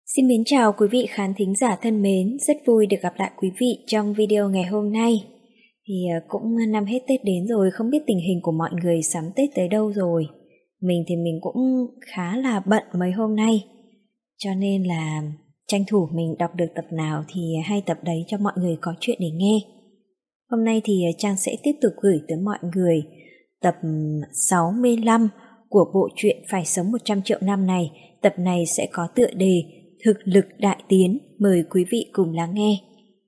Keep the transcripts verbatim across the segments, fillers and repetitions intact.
Xin mến chào quý vị khán thính giả thân mến, rất vui được gặp lại quý vị trong video ngày hôm nay. Thì cũng năm hết Tết đến rồi, không biết tình hình của mọi người sắm Tết tới đâu rồi. Mình thì mình cũng khá là bận mấy hôm nay, cho nên là tranh thủ mình đọc được tập nào thì hay tập đấy cho mọi người có chuyện để nghe. Hôm nay thì Trang sẽ tiếp tục gửi tới mọi người tập sáu mươi lăm của bộ truyện Phải sống một trăm triệu năm này. Tập này sẽ có tựa đề Thực lực đại tiến, mời quý vị cùng lắng nghe.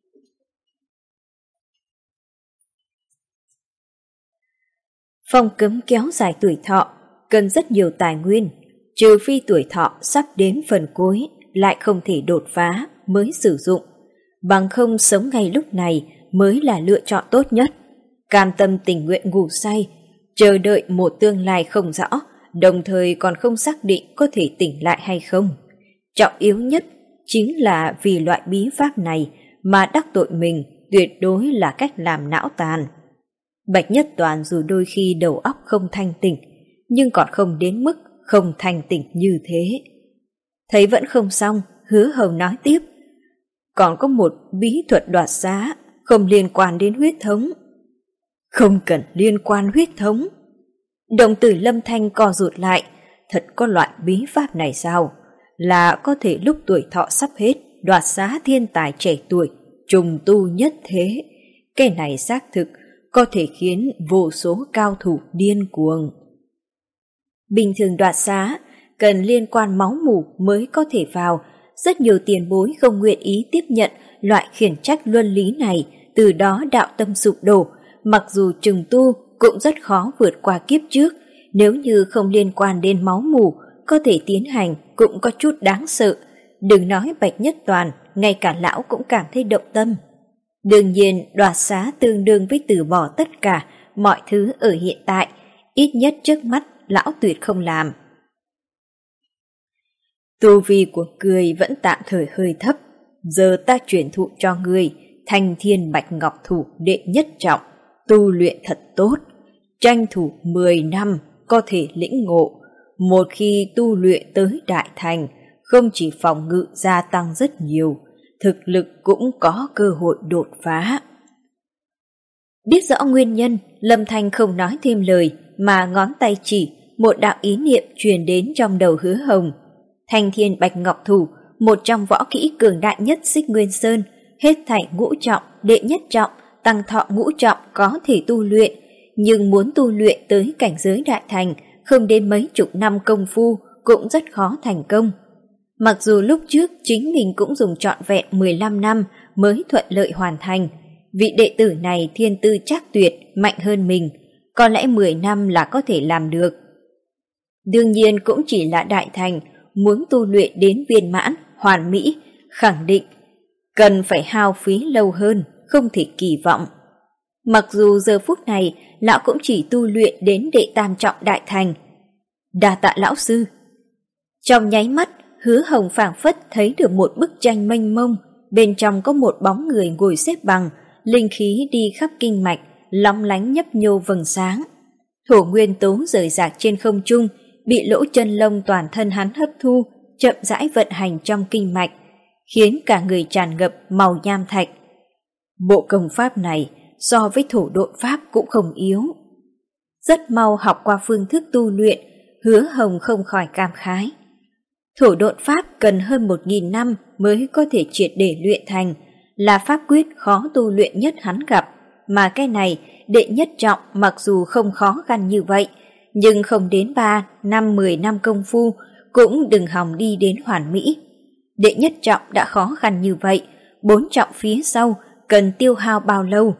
Phong cấm kéo dài tuổi thọ cần rất nhiều tài nguyên, trừ phi tuổi thọ sắp đến phần cuối lại không thể đột phá mới sử dụng, bằng không sống ngay lúc này mới là lựa chọn tốt nhất. Cam tâm tình nguyện ngủ say, chờ đợi một tương lai không rõ, đồng thời còn không xác định có thể tỉnh lại hay không. Trọng yếu nhất chính là vì loại bí pháp này mà đắc tội mình tuyệt đối là cách làm não tàn. Bạch Nhất Toàn dù đôi khi đầu óc không thanh tỉnh, nhưng còn không đến mức không thanh tỉnh như thế. Thấy vẫn không xong, Hứa Hồng nói tiếp. Còn có một bí thuật đoạt xá không liên quan đến huyết thống. Không cần liên quan huyết thống. Đồng tử Lâm Thanh co rụt lại. Thật có loại bí pháp này sao? Là có thể lúc tuổi thọ sắp hết đoạt xá thiên tài trẻ tuổi, trùng tu nhất thế. Cái này xác thực có thể khiến vô số cao thủ điên cuồng. Bình thường đoạt xá cần liên quan máu mủ mới có thể vào. Rất nhiều tiền bối không nguyện ý tiếp nhận loại khiển trách luân lý này, từ đó đạo tâm sụp đổ. Mặc dù trùng tu cũng rất khó vượt qua kiếp trước, nếu như không liên quan đến máu mủ, có thể tiến hành cũng có chút đáng sợ. Đừng nói Bạch Nhất Toàn, ngay cả lão cũng cảm thấy động tâm. Đương nhiên đoạt xá tương đương với từ bỏ tất cả mọi thứ ở hiện tại, ít nhất trước mắt lão tuyệt không làm. Tu vi của ngươi vẫn tạm thời hơi thấp, giờ ta chuyển thụ cho ngươi Thanh Thiên Bạch Ngọc Thủ đệ nhất trọng, tu luyện thật tốt, tranh thủ mười năm có thể lĩnh ngộ. Một khi tu luyện tới đại thành, không chỉ phòng ngự gia tăng rất nhiều, thực lực cũng có cơ hội đột phá. Biết rõ nguyên nhân, Lâm Thanh không nói thêm lời mà ngón tay chỉ, một đạo ý niệm truyền đến trong đầu Hứa Hồng. Thanh Thiên Bạch Ngọc Thủ, một trong võ kỹ cường đại nhất Xích Nguyên Sơn, hết thảy ngũ trọng, đệ nhất trọng, tăng thọ ngũ trọng có thể tu luyện, nhưng muốn tu luyện tới cảnh giới đại thành, không đến mấy chục năm công phu cũng rất khó thành công. Mặc dù lúc trước chính mình cũng dùng trọn vẹn mười lăm năm mới thuận lợi hoàn thành, vị đệ tử này thiên tư trác tuyệt, mạnh hơn mình, có lẽ mười năm là có thể làm được. Đương nhiên cũng chỉ là đại thành, muốn tu luyện đến viên mãn, hoàn mỹ, khẳng định cần phải hao phí lâu hơn, không thể kỳ vọng. Mặc dù giờ phút này lão cũng chỉ tu luyện đến đệ tam trọng đại thành. Đa tạ lão sư. Trong nháy mắt, Hứa Hồng phảng phất thấy được một bức tranh mênh mông, bên trong có một bóng người ngồi xếp bằng, linh khí đi khắp kinh mạch, lóng lánh nhấp nhô vầng sáng. Thổ nguyên tố rời rạc trên không trung, bị lỗ chân lông toàn thân hắn hấp thu, chậm rãi vận hành trong kinh mạch, khiến cả người tràn ngập màu nham thạch. Bộ công pháp này so với thổ độn pháp cũng không yếu. Rất mau học qua phương thức tu luyện, Hứa Hồng không khỏi cảm khái. Thổ độn pháp cần hơn một nghìn năm mới có thể triệt để luyện thành, là pháp quyết khó tu luyện nhất hắn gặp, mà cái này đệ nhất trọng mặc dù không khó khăn như vậy, nhưng không đến ba, năm, mười năm công phu cũng đừng hòng đi đến hoàn mỹ. Đệ nhất trọng đã khó khăn như vậy, bốn trọng phía sau cần tiêu hao bao lâu?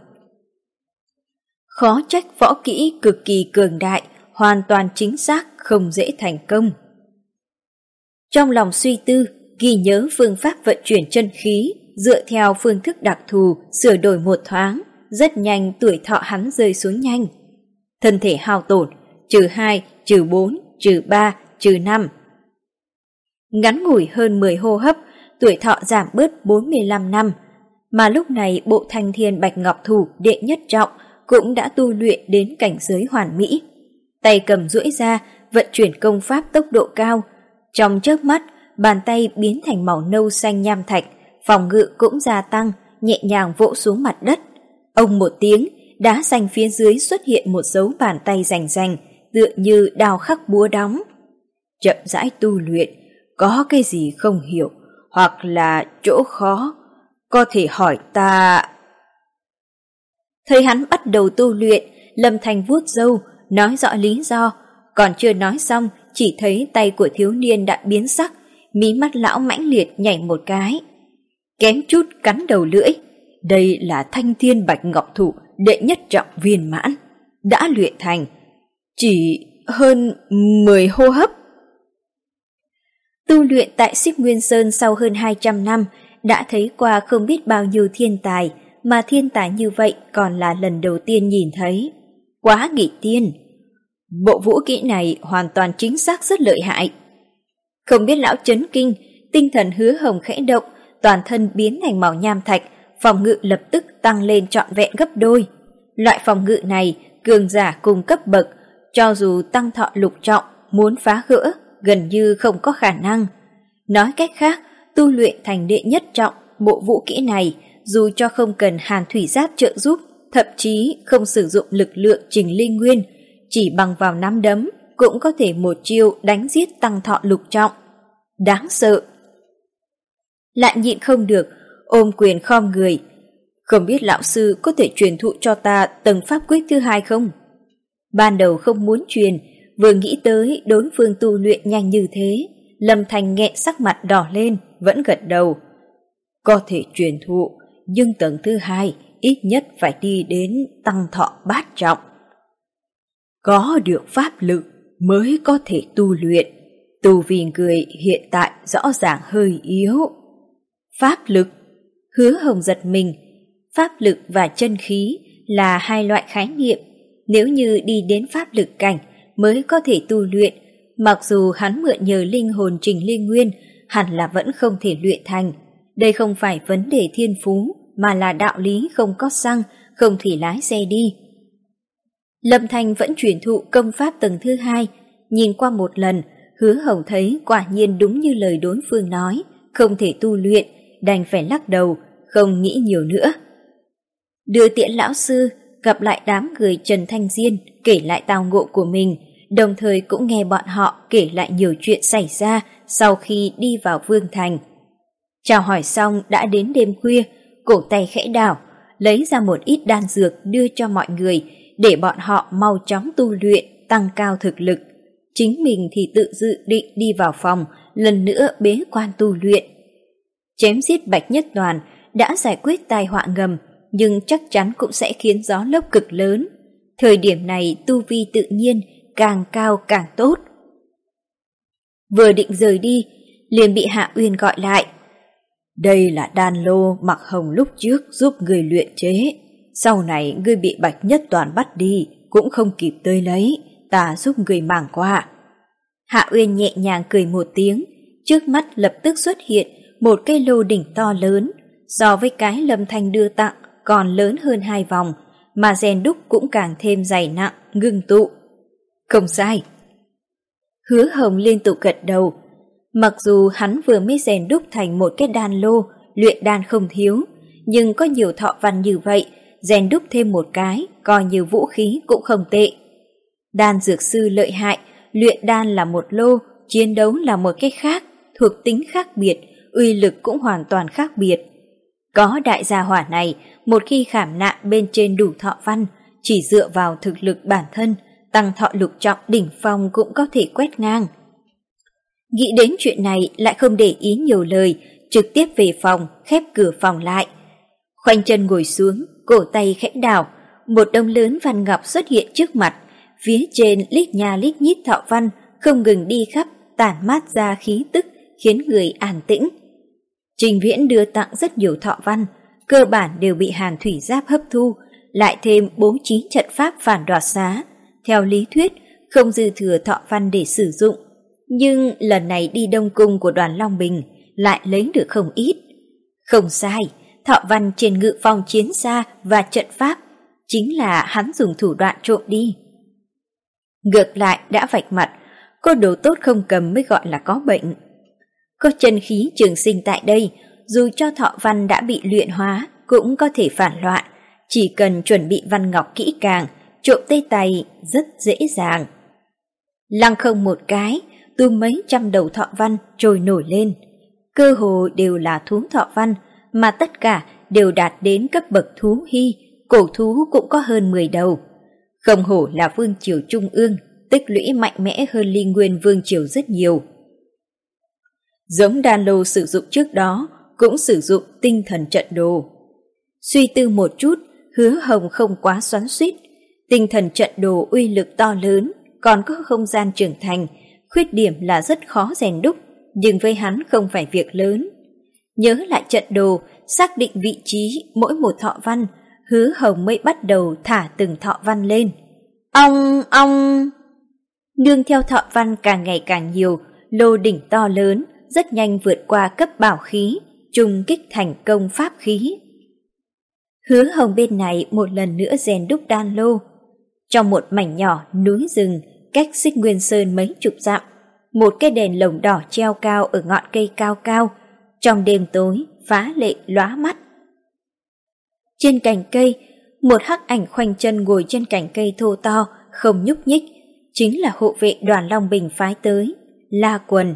Khó trách võ kỹ cực kỳ cường đại, hoàn toàn chính xác, không dễ thành công. Trong lòng suy tư, ghi nhớ phương pháp vận chuyển chân khí, dựa theo phương thức đặc thù sửa đổi một thoáng, rất nhanh tuổi thọ hắn rơi xuống nhanh. Thân thể hao tổn, trừ hai, trừ bốn, trừ ba, trừ năm. Ngắn ngủi hơn mười hô hấp, tuổi thọ giảm bớt bốn mươi lăm năm, mà lúc này bộ Thanh Thiên Bạch Ngọc Thủ đệ nhất trọng cũng đã tu luyện đến cảnh giới hoàn mỹ. Tay cầm duỗi ra, vận chuyển công pháp tốc độ cao. Trong chớp mắt, bàn tay biến thành màu nâu xanh nham thạch, phòng ngự cũng gia tăng, nhẹ nhàng vỗ xuống mặt đất. Ông một tiếng, đá xanh phía dưới xuất hiện một dấu bàn tay rành rành, tựa như đao khắc búa đóng. Chậm rãi tu luyện, có cái gì không hiểu, hoặc là chỗ khó, có thể hỏi ta. Thấy hắn bắt đầu tu luyện, Lâm Thanh vuốt râu, nói rõ lý do, còn chưa nói xong, chỉ thấy tay của thiếu niên đã biến sắc, mí mắt lão mãnh liệt nhảy một cái. Kém chút cắn đầu lưỡi, đây là Thanh Thiên Bạch Ngọc Thủ đệ nhất trọng viên mãn, đã luyện thành, chỉ hơn mười hô hấp. Tu luyện tại Xích Nguyên Sơn sau hơn hai trăm năm, đã thấy qua không biết bao nhiêu thiên tài, mà thiên tài như vậy còn là lần đầu tiên nhìn thấy. Quá nghịch tiên! Bộ vũ kỹ này hoàn toàn chính xác rất lợi hại. Không biết lão chấn kinh, tinh thần Hứa Hồng khẽ động, toàn thân biến thành màu nham thạch, phòng ngự lập tức tăng lên trọn vẹn gấp đôi. Loại phòng ngự này, cường giả cùng cấp bậc, cho dù tăng thọ lục trọng, muốn phá gỡ, gần như không có khả năng. Nói cách khác, tu luyện thành đệ nhất trọng, bộ vũ kỹ này, dù cho không cần hàn thủy giáp trợ giúp, thậm chí không sử dụng lực lượng Trình Linh Nguyên, chỉ bằng vào nắm đấm, cũng có thể một chiêu đánh giết tăng thọ lục trọng. Đáng sợ! Lại nhịn không được, ôm quyền khom người. Không biết lão sư có thể truyền thụ cho ta tầng pháp quyết thứ hai không? Ban đầu không muốn truyền, vừa nghĩ tới đối phương tu luyện nhanh như thế, Lâm Thanh nghẹn sắc mặt đỏ lên, vẫn gật đầu. Có thể truyền thụ, nhưng tầng thứ hai ít nhất phải đi đến tăng thọ bát trọng. Có được pháp lực mới có thể tu luyện, tu vi người hiện tại rõ ràng hơi yếu. Pháp lực? Hứa Hồng giật mình. Pháp lực và chân khí là hai loại khái niệm. Nếu như đi đến pháp lực cảnh mới có thể tu luyện, mặc dù hắn mượn nhờ linh hồn Trình Linh Nguyên, hẳn là vẫn không thể luyện thành. Đây không phải vấn đề thiên phú, mà là đạo lý không có xăng, không thể lái xe đi. Lâm Thanh vẫn truyền thụ công pháp tầng thứ hai, nhìn qua một lần, Hứa Hồng thấy quả nhiên đúng như lời đối phương nói, không thể tu luyện, đành phải lắc đầu, không nghĩ nhiều nữa. Đưa tiễn lão sư, gặp lại đám người Trần Thanh Diên, kể lại tao ngộ của mình, đồng thời cũng nghe bọn họ kể lại nhiều chuyện xảy ra sau khi đi vào Vương Thành. Chào hỏi xong đã đến đêm khuya, cổ tay khẽ đảo, lấy ra một ít đan dược đưa cho mọi người, để bọn họ mau chóng tu luyện, tăng cao thực lực. Chính mình thì tự dự định đi vào phòng, lần nữa bế quan tu luyện. Chém giết Bạch Nhất Toàn đã giải quyết tai họa ngầm, nhưng chắc chắn cũng sẽ khiến gió lốc cực lớn. Thời điểm này tu vi tự nhiên càng cao càng tốt. Vừa định rời đi, liền bị Hạ Uyên gọi lại. Đây là đan lô Mặc Hồng lúc trước giúp người luyện chế. Sau này ngươi bị Bạch Nhất Toàn bắt đi, cũng không kịp tới lấy, ta giúp người mang qua. Hạ Uyên nhẹ nhàng cười một tiếng, trước mắt lập tức xuất hiện một cây lô đỉnh to lớn, so với cái Lâm Thanh đưa tặng còn lớn hơn hai vòng, mà rèn đúc cũng càng thêm dày nặng, ngưng tụ. Không sai. Hứa Hồng liên tục gật đầu. Mặc dù hắn vừa mới rèn đúc thành một cái đan lô, luyện đan không thiếu, nhưng có nhiều thọ văn như vậy, rèn đúc thêm một cái, coi như vũ khí cũng không tệ. Đan dược sư lợi hại, luyện đan là một lô, chiến đấu là một cái khác, thuộc tính khác biệt, uy lực cũng hoàn toàn khác biệt. Có đại gia hỏa này, một khi khảm nạm bên trên đủ thọ văn, chỉ dựa vào thực lực bản thân, tăng thọ lục trọng đỉnh phong cũng có thể quét ngang. Nghĩ đến chuyện này lại không để ý nhiều lời, trực tiếp về phòng, khép cửa phòng lại. Khoanh chân ngồi xuống, cổ tay khẽ đảo, một đống lớn văn ngọc xuất hiện trước mặt, phía trên lít nha lít nhít thọ văn không ngừng đi khắp, tản mát ra khí tức, khiến người an tĩnh. Trình Viễn đưa tặng rất nhiều thọ văn, cơ bản đều bị Hàn Thủy Giáp hấp thu, lại thêm bố trí trận pháp phản đoạt xá. Theo lý thuyết, không dư thừa thọ văn để sử dụng, nhưng lần này đi Đông Cung của Đoàn Long Bình lại lấy được không ít. Không sai, thọ văn trên ngự phong chiến xa và trận pháp chính là hắn dùng thủ đoạn trộm đi. Ngược lại đã vạch mặt, có đồ tốt không cầm mới gọi là có bệnh. Có chân khí trường sinh tại đây, dù cho Thọ Văn đã bị luyện hóa cũng có thể phản loạn, chỉ cần chuẩn bị văn ngọc kỹ càng, trộm tới tay rất dễ dàng. Lăng không một cái, tung mấy trăm đầu Thọ Văn trồi nổi lên, cơ hồ đều là thú Thọ Văn, mà tất cả đều đạt đến cấp bậc thú hy, cổ thú cũng có hơn mười đầu. Không hổ là vương triều trung ương, tích lũy mạnh mẽ hơn Ly Nguyên vương triều rất nhiều. Giống đan lô sử dụng trước đó cũng sử dụng tinh thần trận đồ. Suy tư một chút, Hứa Hồng không quá xoắn xuýt. Tinh thần trận đồ uy lực to lớn, còn có không gian trưởng thành, khuyết điểm là rất khó rèn đúc, nhưng với hắn không phải việc lớn. Nhớ lại trận đồ, xác định vị trí mỗi một Thọ Văn, Hứa Hồng mới bắt đầu thả từng Thọ Văn lên. Ong ong! Nương theo Thọ Văn càng ngày càng nhiều, lô đỉnh to lớn, rất nhanh vượt qua cấp bảo khí, trùng kích thành công pháp khí. Hứa Hồng bên này một lần nữa rèn đúc đan lô. Trong một mảnh nhỏ núi rừng, cách Xích Nguyên Sơn mấy chục dặm, một cái đèn lồng đỏ treo cao ở ngọn cây cao cao, trong đêm tối phá lệ lóa mắt. Trên cành cây, một hắc ảnh khoanh chân ngồi trên cành cây thô to, không nhúc nhích, chính là hộ vệ Đoàn Long Bình phái tới, La Quần.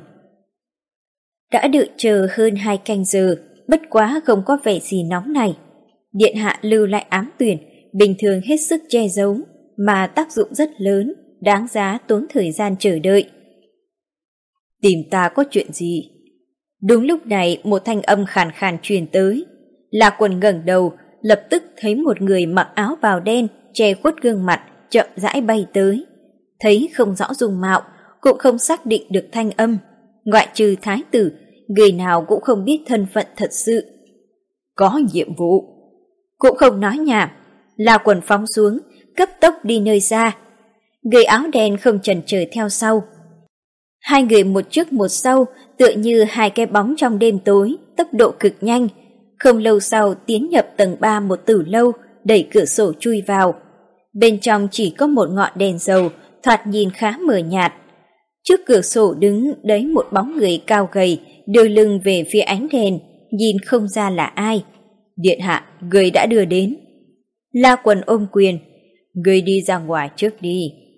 Đã đợi chờ hơn hai canh giờ, bất quá không có vẻ gì nóng này. Điện hạ lưu lại ám tuyển, bình thường hết sức che giấu, mà tác dụng rất lớn, đáng giá tốn thời gian chờ đợi. Tìm ta có chuyện gì? Đúng lúc này một thanh âm khàn khàn truyền tới. La Quần ngẩng đầu, lập tức thấy một người mặc áo bào đen, che khuất gương mặt, chậm rãi bay tới. Thấy không rõ dung mạo, cũng không xác định được thanh âm. Ngoại trừ thái tử, người nào cũng không biết thân phận thật sự. Có nhiệm vụ. Cũng không nói nhảm, La Quần phóng xuống, cấp tốc đi nơi xa. Người áo đen không chần chờ theo sau. Hai người một trước một sau, tựa như hai cái bóng trong đêm tối, tốc độ cực nhanh. Không lâu sau tiến nhập tầng ba một tử lâu, đẩy cửa sổ chui vào. Bên trong chỉ có một ngọn đèn dầu, thoạt nhìn khá mờ nhạt. Trước cửa sổ đứng đấy một bóng người cao gầy, đưa lưng về phía ánh đèn, nhìn không ra là ai. Điện hạ, người đã đưa đến. La Quần ôm quyền, người đi ra ngoài trước đi.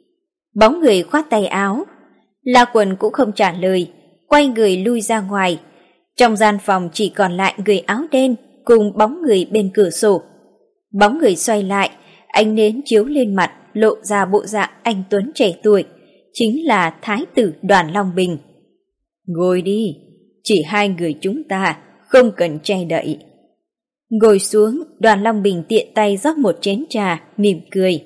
Bóng người khoát tay áo. La Quần cũng không trả lời, quay người lui ra ngoài. Trong gian phòng chỉ còn lại người áo đen cùng bóng người bên cửa sổ. Bóng người xoay lại, ánh nến chiếu lên mặt, lộ ra bộ dạng anh tuấn trẻ tuổi, chính là Thái tử Đoàn Long Bình. Ngồi đi, chỉ hai người chúng ta, không cần che đậy. Ngồi xuống, Đoàn Long Bình tiện tay rót một chén trà, mỉm cười.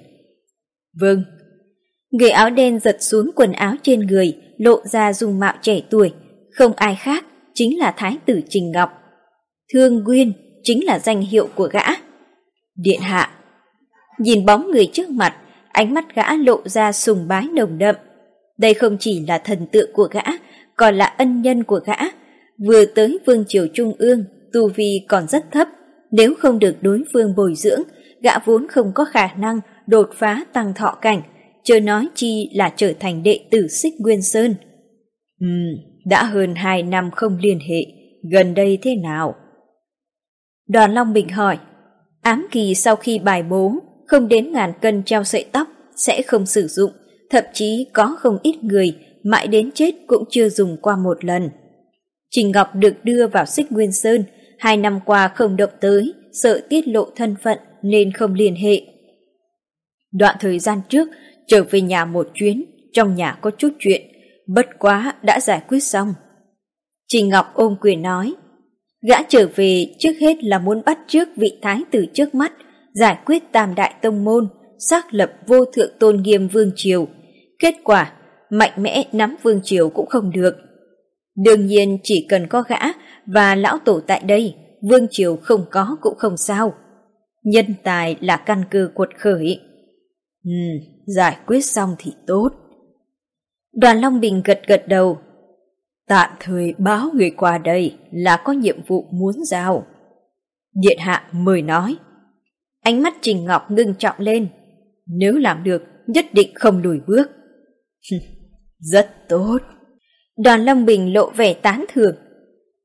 Vâng. Người áo đen giật xuống quần áo trên người, lộ ra dung mạo trẻ tuổi, không ai khác, chính là Thái tử Trình Ngọc. Thương Nguyên chính là danh hiệu của gã. Điện hạ. Nhìn bóng người trước mặt, ánh mắt gã lộ ra sùng bái nồng đậm. Đây không chỉ là thần tượng của gã, còn là ân nhân của gã. Vừa tới vương triều trung ương, tu vi còn rất thấp, nếu không được đối phương bồi dưỡng, gã vốn không có khả năng đột phá tăng thọ cảnh, chớ nói chi là trở thành đệ tử Xích Nguyên Sơn. Ừm, đã hơn hai năm không liên hệ, gần đây thế nào? Đoàn Long Bình hỏi. Ám kỳ sau khi bài bố, không đến ngàn cân treo sợi tóc sẽ không sử dụng, thậm chí có không ít người mãi đến chết cũng chưa dùng qua một lần. Trình Ngọc được đưa vào Xích Nguyên Sơn, hai năm qua không động tới, sợ tiết lộ thân phận nên không liên hệ. Đoạn thời gian trước, trở về nhà một chuyến, trong nhà có chút chuyện, bất quá đã giải quyết xong. Trình Ngọc ôm quyền nói, gã trở về trước hết là muốn bắt chước vị thái tử trước mắt, giải quyết tam đại tông môn, xác lập vô thượng tôn nghiêm vương triều. Kết quả, mạnh mẽ nắm vương triều cũng không được. Đương nhiên chỉ cần có gã và lão tổ tại đây, vương triều không có cũng không sao. Nhân tài là căn cơ quật khởi. Ừ, giải quyết xong thì tốt. Đoàn Long Bình gật gật đầu. Tạm thời báo người qua đây là có nhiệm vụ muốn giao. Điện hạ mời nói. Ánh mắt Trình Ngọc ngưng trọng lên. Nếu làm được, nhất định không lùi bước. Rất tốt. Đoàn Long Bình lộ vẻ tán thưởng,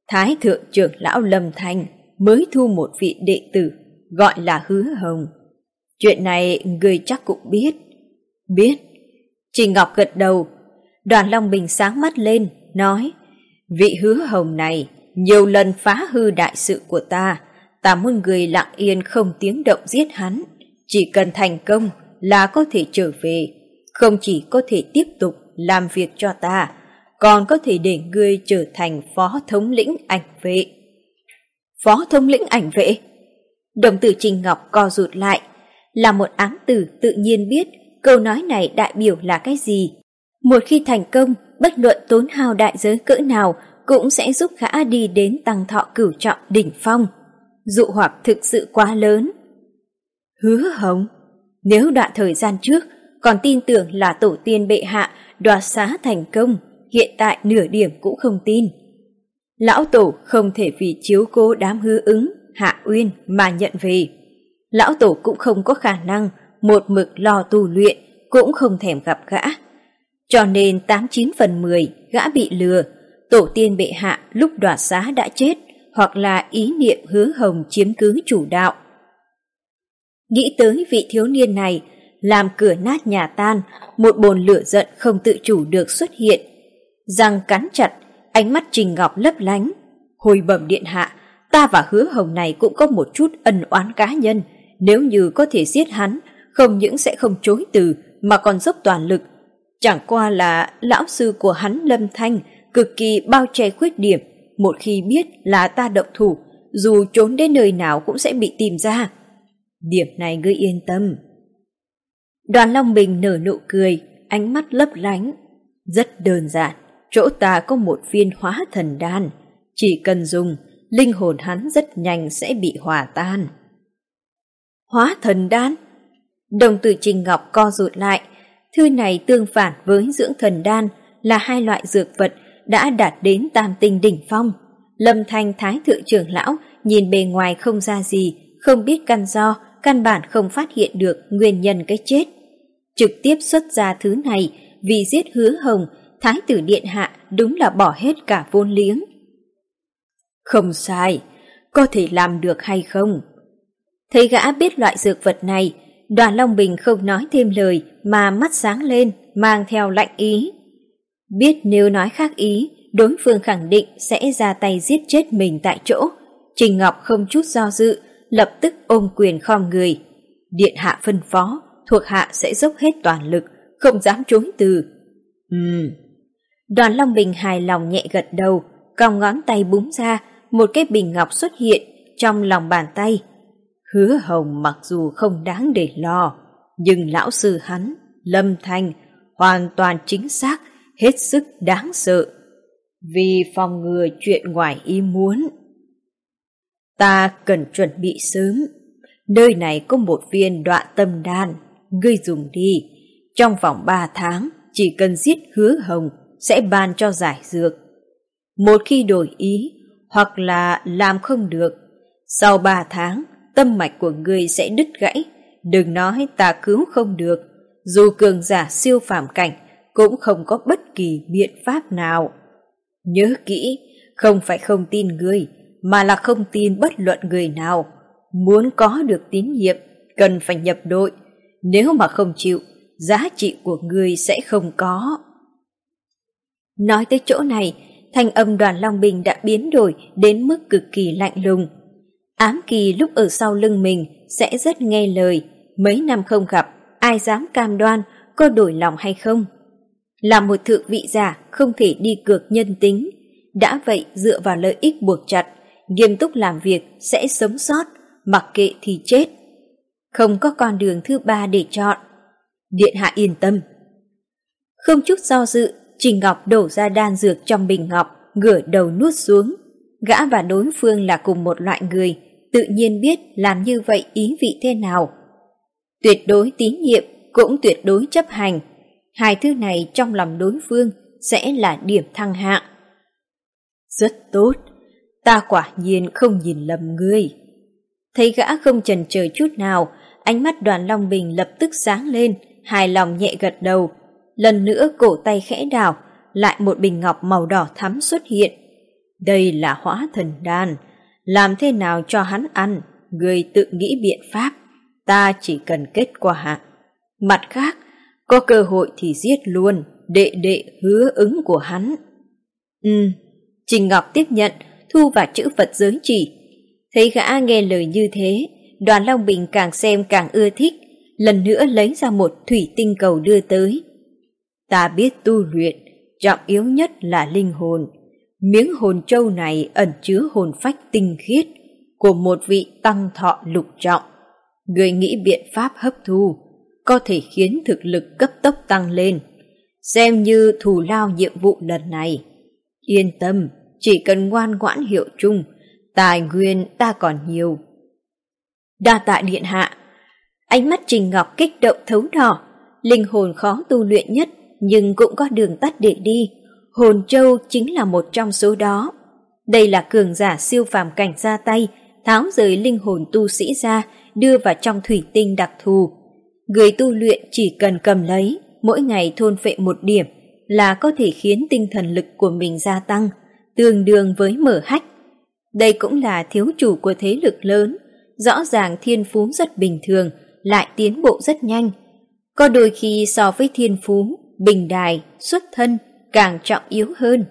Thái thượng trưởng lão Lâm Thanh mới thu một vị đệ tử gọi là Hứa Hồng. Chuyện này người chắc cũng biết. Biết. Trình Ngọc gật đầu. Đoàn Long Bình sáng mắt lên, nói: vị Hứa Hồng này nhiều lần phá hư đại sự của ta. Ta muốn người lặng yên không tiếng động giết hắn. Chỉ cần thành công là có thể trở về. Không chỉ có thể tiếp tục làm việc cho ta, còn có thể để ngươi trở thành phó thống lĩnh ảnh vệ. Phó thống lĩnh ảnh vệ? Đồng tử Trình Ngọc co rụt lại. Là một ám tử tự nhiên biết câu nói này đại biểu là cái gì. Một khi thành công, bất luận tốn hao đại giới cỡ nào cũng sẽ giúp gã đi đến tăng thọ cửu trọng đỉnh phong. Dụ hoặc thực sự quá lớn. Hứa Hồng? Nếu đoạn thời gian trước còn tin tưởng là tổ tiên bệ hạ đoạt xá thành công, hiện tại nửa điểm cũng không tin. Lão tổ không thể vì chiếu cố đám Hứa Ứng, Hạ Uyên mà nhận về. Lão tổ cũng không có khả năng một mực lo tu luyện, cũng không thèm gặp gã. Cho nên tám chín phần mười gã bị lừa. Tổ tiên bệ hạ lúc đoạt xá đã chết, hoặc là ý niệm Hứa Hồng chiếm cứ chủ đạo. Nghĩ tới vị thiếu niên này, làm cửa nát nhà tan, một bồn lửa giận không tự chủ được xuất hiện. Răng cắn chặt, ánh mắt Trình Ngọc lấp lánh. Hồi bẩm điện hạ, ta và Hứa Hồng này cũng có một chút ân oán cá nhân. Nếu như có thể giết hắn, không những sẽ không chối từ mà còn dốc toàn lực. Chẳng qua là lão sư của hắn Lâm Thanh cực kỳ bao che khuyết điểm. Một khi biết là ta động thủ, dù trốn đến nơi nào cũng sẽ bị tìm ra. Điểm này ngươi yên tâm. Đoàn Long Bình nở nụ cười, ánh mắt lấp lánh. Rất đơn giản, chỗ ta có một viên hóa thần đan. Chỉ cần dùng, linh hồn hắn rất nhanh sẽ bị hòa tan. Hóa thần đan? Đồng tử Trình Ngọc co rụt lại. Thư này tương phản với dưỡng thần đan, là hai loại dược vật đã đạt đến tam tinh đỉnh phong. Lâm Thanh Thái thượng trưởng lão nhìn bề ngoài không ra gì, không biết căn do, căn bản không phát hiện được nguyên nhân cái chết. Trực tiếp xuất ra thứ này vì giết Hứa Hồng, Thái tử điện hạ đúng là bỏ hết cả vốn liếng. Không sai, có thể làm được hay không? Thấy gã biết loại dược vật này, Đoàn Long Bình không nói thêm lời mà mắt sáng lên, mang theo lạnh ý. Biết nếu nói khác ý, đối phương khẳng định sẽ ra tay giết chết mình tại chỗ. Trình Ngọc không chút do dự, lập tức ôm quyền khom người. Điện hạ phân phó, thuộc hạ sẽ dốc hết toàn lực, không dám chối từ. Ừm. Đoàn Long Bình hài lòng nhẹ gật đầu, cong ngón tay búng ra, một cái bình ngọc xuất hiện trong lòng bàn tay. Hứa Hồng mặc dù không đáng để lo, nhưng lão sư hắn, Lâm Thanh, hoàn toàn chính xác, hết sức đáng sợ. Vì phòng ngừa chuyện ngoài ý muốn, ta cần chuẩn bị sớm. Nơi này có một viên đoạn tâm đan, ngươi dùng đi. Trong vòng ba tháng, chỉ cần giết Hứa Hồng sẽ ban cho giải dược. Một khi đổi ý, hoặc là làm không được, sau ba tháng, tâm mạch của ngươi sẽ đứt gãy. Đừng nói ta cứu không được, dù cường giả siêu phàm cảnh cũng không có bất kỳ biện pháp nào. Nhớ kỹ, không phải không tin ngươi, mà là không tin bất luận người nào. Muốn có được tín nhiệm, cần phải nhập đội. Nếu mà không chịu, giá trị của ngươi sẽ không có. Nói tới chỗ này, thanh âm Đoàn Long Bình đã biến đổi đến mức cực kỳ lạnh lùng. Ám Kỳ lúc ở sau lưng mình sẽ rất nghe lời. Mấy năm không gặp, ai dám cam đoan có đổi lòng hay không? Là một thượng vị giả không thể đi cược nhân tính. Đã vậy dựa vào lợi ích buộc chặt, nghiêm túc làm việc sẽ sống sót, mặc kệ thì chết. Không có con đường thứ ba để chọn. Điện hạ yên tâm. Không chút do dự, Trình Ngọc đổ ra đan dược trong bình ngọc, ngửa đầu nuốt xuống. Gã và đối phương là cùng một loại người, tự nhiên biết làm như vậy ý vị thế nào. Tuyệt đối tín nhiệm cũng tuyệt đối chấp hành. Hai thứ này trong lòng đối phương sẽ là điểm thăng hạng. Rất tốt, ta quả nhiên không nhìn lầm ngươi. Thấy gã không chần chờ chút nào, ánh mắt Đoàn Long Bình lập tức sáng lên, hài lòng nhẹ gật đầu. Lần nữa cổ tay khẽ đảo, lại một bình ngọc màu đỏ thắm xuất hiện. Đây là Hỏa Thần Đan, làm thế nào cho hắn ăn, người tự nghĩ biện pháp, ta chỉ cần kết quả. Mặt khác, có cơ hội thì giết luôn đệ đệ hứa ứng của hắn. Ừ, Trình Ngọc tiếp nhận, thu vào chữ vật giới chỉ. Thấy gã nghe lời như thế, Đoàn Long Bình càng xem càng ưa thích, lần nữa lấy ra một thủy tinh cầu đưa tới. Ta biết tu luyện, trọng yếu nhất là linh hồn. Miếng hồn châu này ẩn chứa hồn phách tinh khiết của một vị tăng thọ lục trọng. Người nghĩ biện pháp hấp thu, có thể khiến thực lực cấp tốc tăng lên, xem như thù lao nhiệm vụ lần này. Yên tâm, chỉ cần ngoan ngoãn hiệu chung, tài nguyên ta còn nhiều. Đa tạ điện hạ. Ánh mắt Trình Ngọc kích động thấu đỏ. Linh hồn khó tu luyện nhất, nhưng cũng có đường tắt để đi. Hồn châu chính là một trong số đó. Đây là cường giả siêu phàm cảnh ra tay, tháo rời linh hồn tu sĩ ra, đưa vào trong thủy tinh đặc thù. Người tu luyện chỉ cần cầm lấy, mỗi ngày thôn phệ một điểm là có thể khiến tinh thần lực của mình gia tăng, tương đương với mở hách. Đây cũng là thiếu chủ của thế lực lớn, rõ ràng thiên phú rất bình thường, lại tiến bộ rất nhanh. Có đôi khi so với thiên phú, bình đài, xuất thân càng trọng yếu hơn.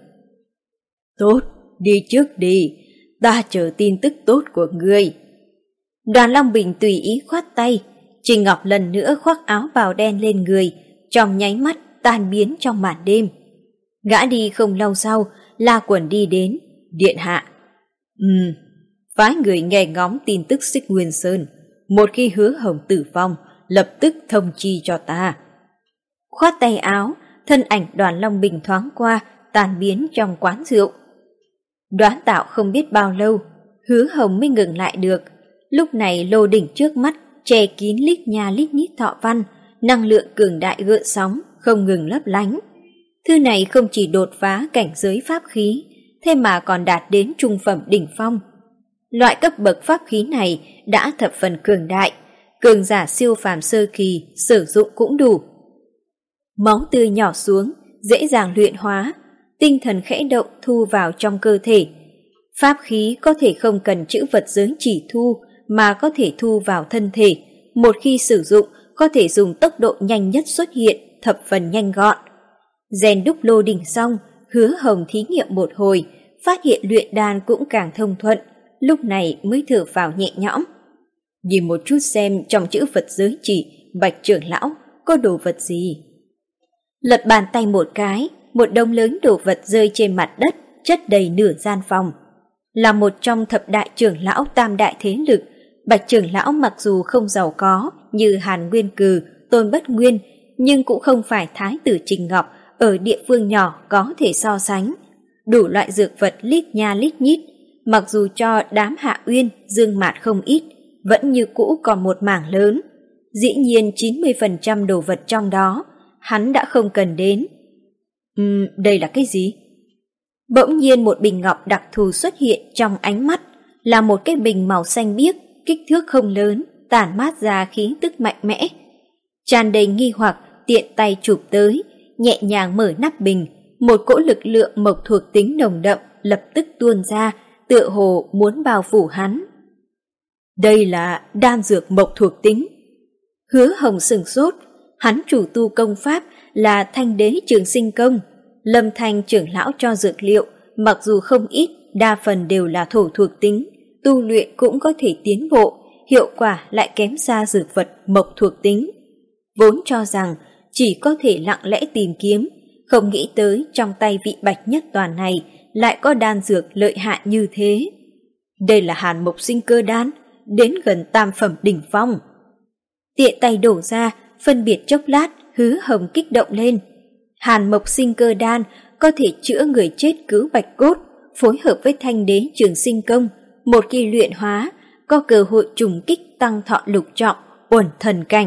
Tốt, đi trước đi, ta chờ tin tức tốt của ngươi. Đoàn Long Bình tùy ý khoát tay, Trình Ngọc lần nữa khoác áo bào đen lên người, trong nháy mắt tan biến trong màn đêm. Gã đi không lâu sau, La Quần đi đến. Điện hạ. Ừm, phái người nghe ngóng tin tức Xích Nguyên Sơn. Một khi Hứa Hồng tử vong, lập tức thông chi cho ta. Khoát tay áo, thân ảnh Đoàn Long Bình thoáng qua, tan biến trong quán rượu. Đoán tạo không biết bao lâu, Hứa Hồng mới ngừng lại được. Lúc này lô đỉnh trước mắt che kín lít nha lít nhít thọ văn, năng lượng cường đại gợn sóng, không ngừng lấp lánh. Thư này không chỉ đột phá cảnh giới pháp khí, thế mà còn đạt đến trung phẩm đỉnh phong. Loại cấp bậc pháp khí này đã thập phần cường đại, cường giả siêu phàm sơ kỳ sử dụng cũng đủ. Máu tươi nhỏ xuống, dễ dàng luyện hóa, tinh thần khẽ động thu vào trong cơ thể. Pháp khí có thể không cần chữ vật giới chỉ thu, mà có thể thu vào thân thể. Một khi sử dụng, có thể dùng tốc độ nhanh nhất xuất hiện, thập phần nhanh gọn. Rèn đúc lô đỉnh xong, Hứa Hồng thí nghiệm một hồi, phát hiện luyện đan cũng càng thông thuận, lúc này mới thở vào nhẹ nhõm. Nhìn một chút xem trong chữ vật giới chỉ, Bạch trưởng lão có đồ vật gì. Lật bàn tay một cái, một đống lớn đồ vật rơi trên mặt đất, chất đầy nửa gian phòng. Là một trong thập đại trưởng lão tam đại thế lực, Bạch trưởng lão mặc dù không giàu có như Hàn Nguyên Cừ, Tôn Bất Nguyên, nhưng cũng không phải thái tử Trình Ngọc ở địa phương nhỏ có thể so sánh. Đủ loại dược vật lít nha lít nhít, mặc dù cho đám Hạ Uyên, Dương Mạt không ít, vẫn như cũ còn một mảng lớn. Dĩ nhiên chín mươi phần trăm đồ vật trong đó, hắn đã không cần đến. Ừm, đây là cái gì? Bỗng nhiên một bình ngọc đặc thù xuất hiện trong ánh mắt, là một cái bình màu xanh biếc, kích thước không lớn, tản mát ra khí tức mạnh mẽ. Tràn đầy nghi hoặc, tiện tay chụp tới, nhẹ nhàng mở nắp bình, một cỗ lực lượng mộc thuộc tính nồng đậm lập tức tuôn ra, tựa hồ muốn bao phủ hắn. Đây là đan dược mộc thuộc tính. Hứa Hồng sửng sốt, hắn chủ tu công pháp là Thanh Đế Trường Sinh Công. Lâm Thanh trưởng lão cho dược liệu, mặc dù không ít, đa phần đều là thổ thuộc tính, tu luyện cũng có thể tiến bộ, hiệu quả lại kém xa dược vật mộc thuộc tính. Vốn cho rằng chỉ có thể lặng lẽ tìm kiếm, không nghĩ tới trong tay vị Bạch Nhất Toàn này lại có đan dược lợi hại như thế. Đây là Hàn Mộc Sinh Cơ đan, đến gần tam phẩm đỉnh phong. Tiện tay đổ ra, phân biệt chốc lát, Hứa Hồng kích động lên. Hàn Mộc Sinh Cơ đan có thể chữa người chết cứu bạch cốt, phối hợp với Thanh Đế Trường Sinh Công, một khi luyện hóa, có cơ hội trùng kích tăng thọ lục trọng, uẩn thần cảnh.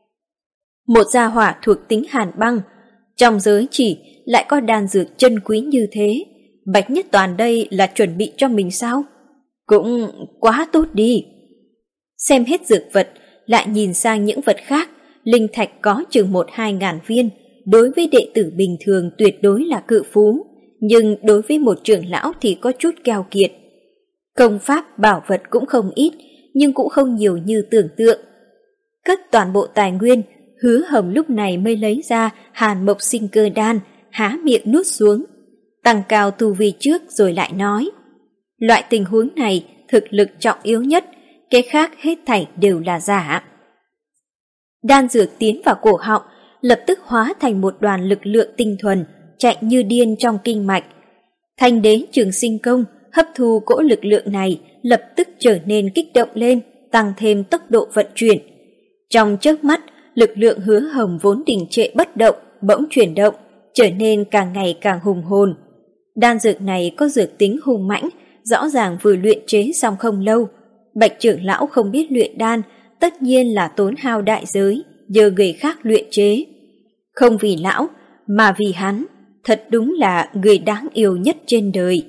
Một gia hỏa thuộc tính hàn băng, trong giới chỉ lại có đan dược chân quý như thế, Bạch Nhất Toàn đây là chuẩn bị cho mình sao? Cũng quá tốt đi. Xem hết dược vật, lại nhìn sang những vật khác, linh thạch có chừng một hai ngàn viên, đối với đệ tử bình thường tuyệt đối là cự phú, nhưng đối với một trưởng lão thì có chút keo kiệt. Công pháp bảo vật cũng không ít, nhưng cũng không nhiều như tưởng tượng. Cất toàn bộ tài nguyên, Hứa Hồng lúc này mới lấy ra Hàn Mộc Sinh Cơ Đan, há miệng nuốt xuống, tăng cao tu vi trước rồi lại nói. Loại tình huống này thực lực trọng yếu nhất, cái khác hết thảy đều là giả. Đan dược tiến vào cổ họng, lập tức hóa thành một đoàn lực lượng tinh thuần, chạy như điên trong kinh mạch. Thanh đế Trường Sinh Công hấp thu cỗ lực lượng này, lập tức trở nên kích động lên, tăng thêm tốc độ vận chuyển. Trong chớp mắt, lực lượng Hứa Hồng vốn đình trệ bất động, bỗng chuyển động, trở nên càng ngày càng hùng hồn. Đan dược này có dược tính hùng mãnh, rõ ràng vừa luyện chế xong không lâu. Bạch trưởng lão không biết luyện đan, tất nhiên là tốn hao đại giới, nhờ người khác luyện chế. Không vì lão, mà vì hắn, thật đúng là người đáng yêu nhất trên đời.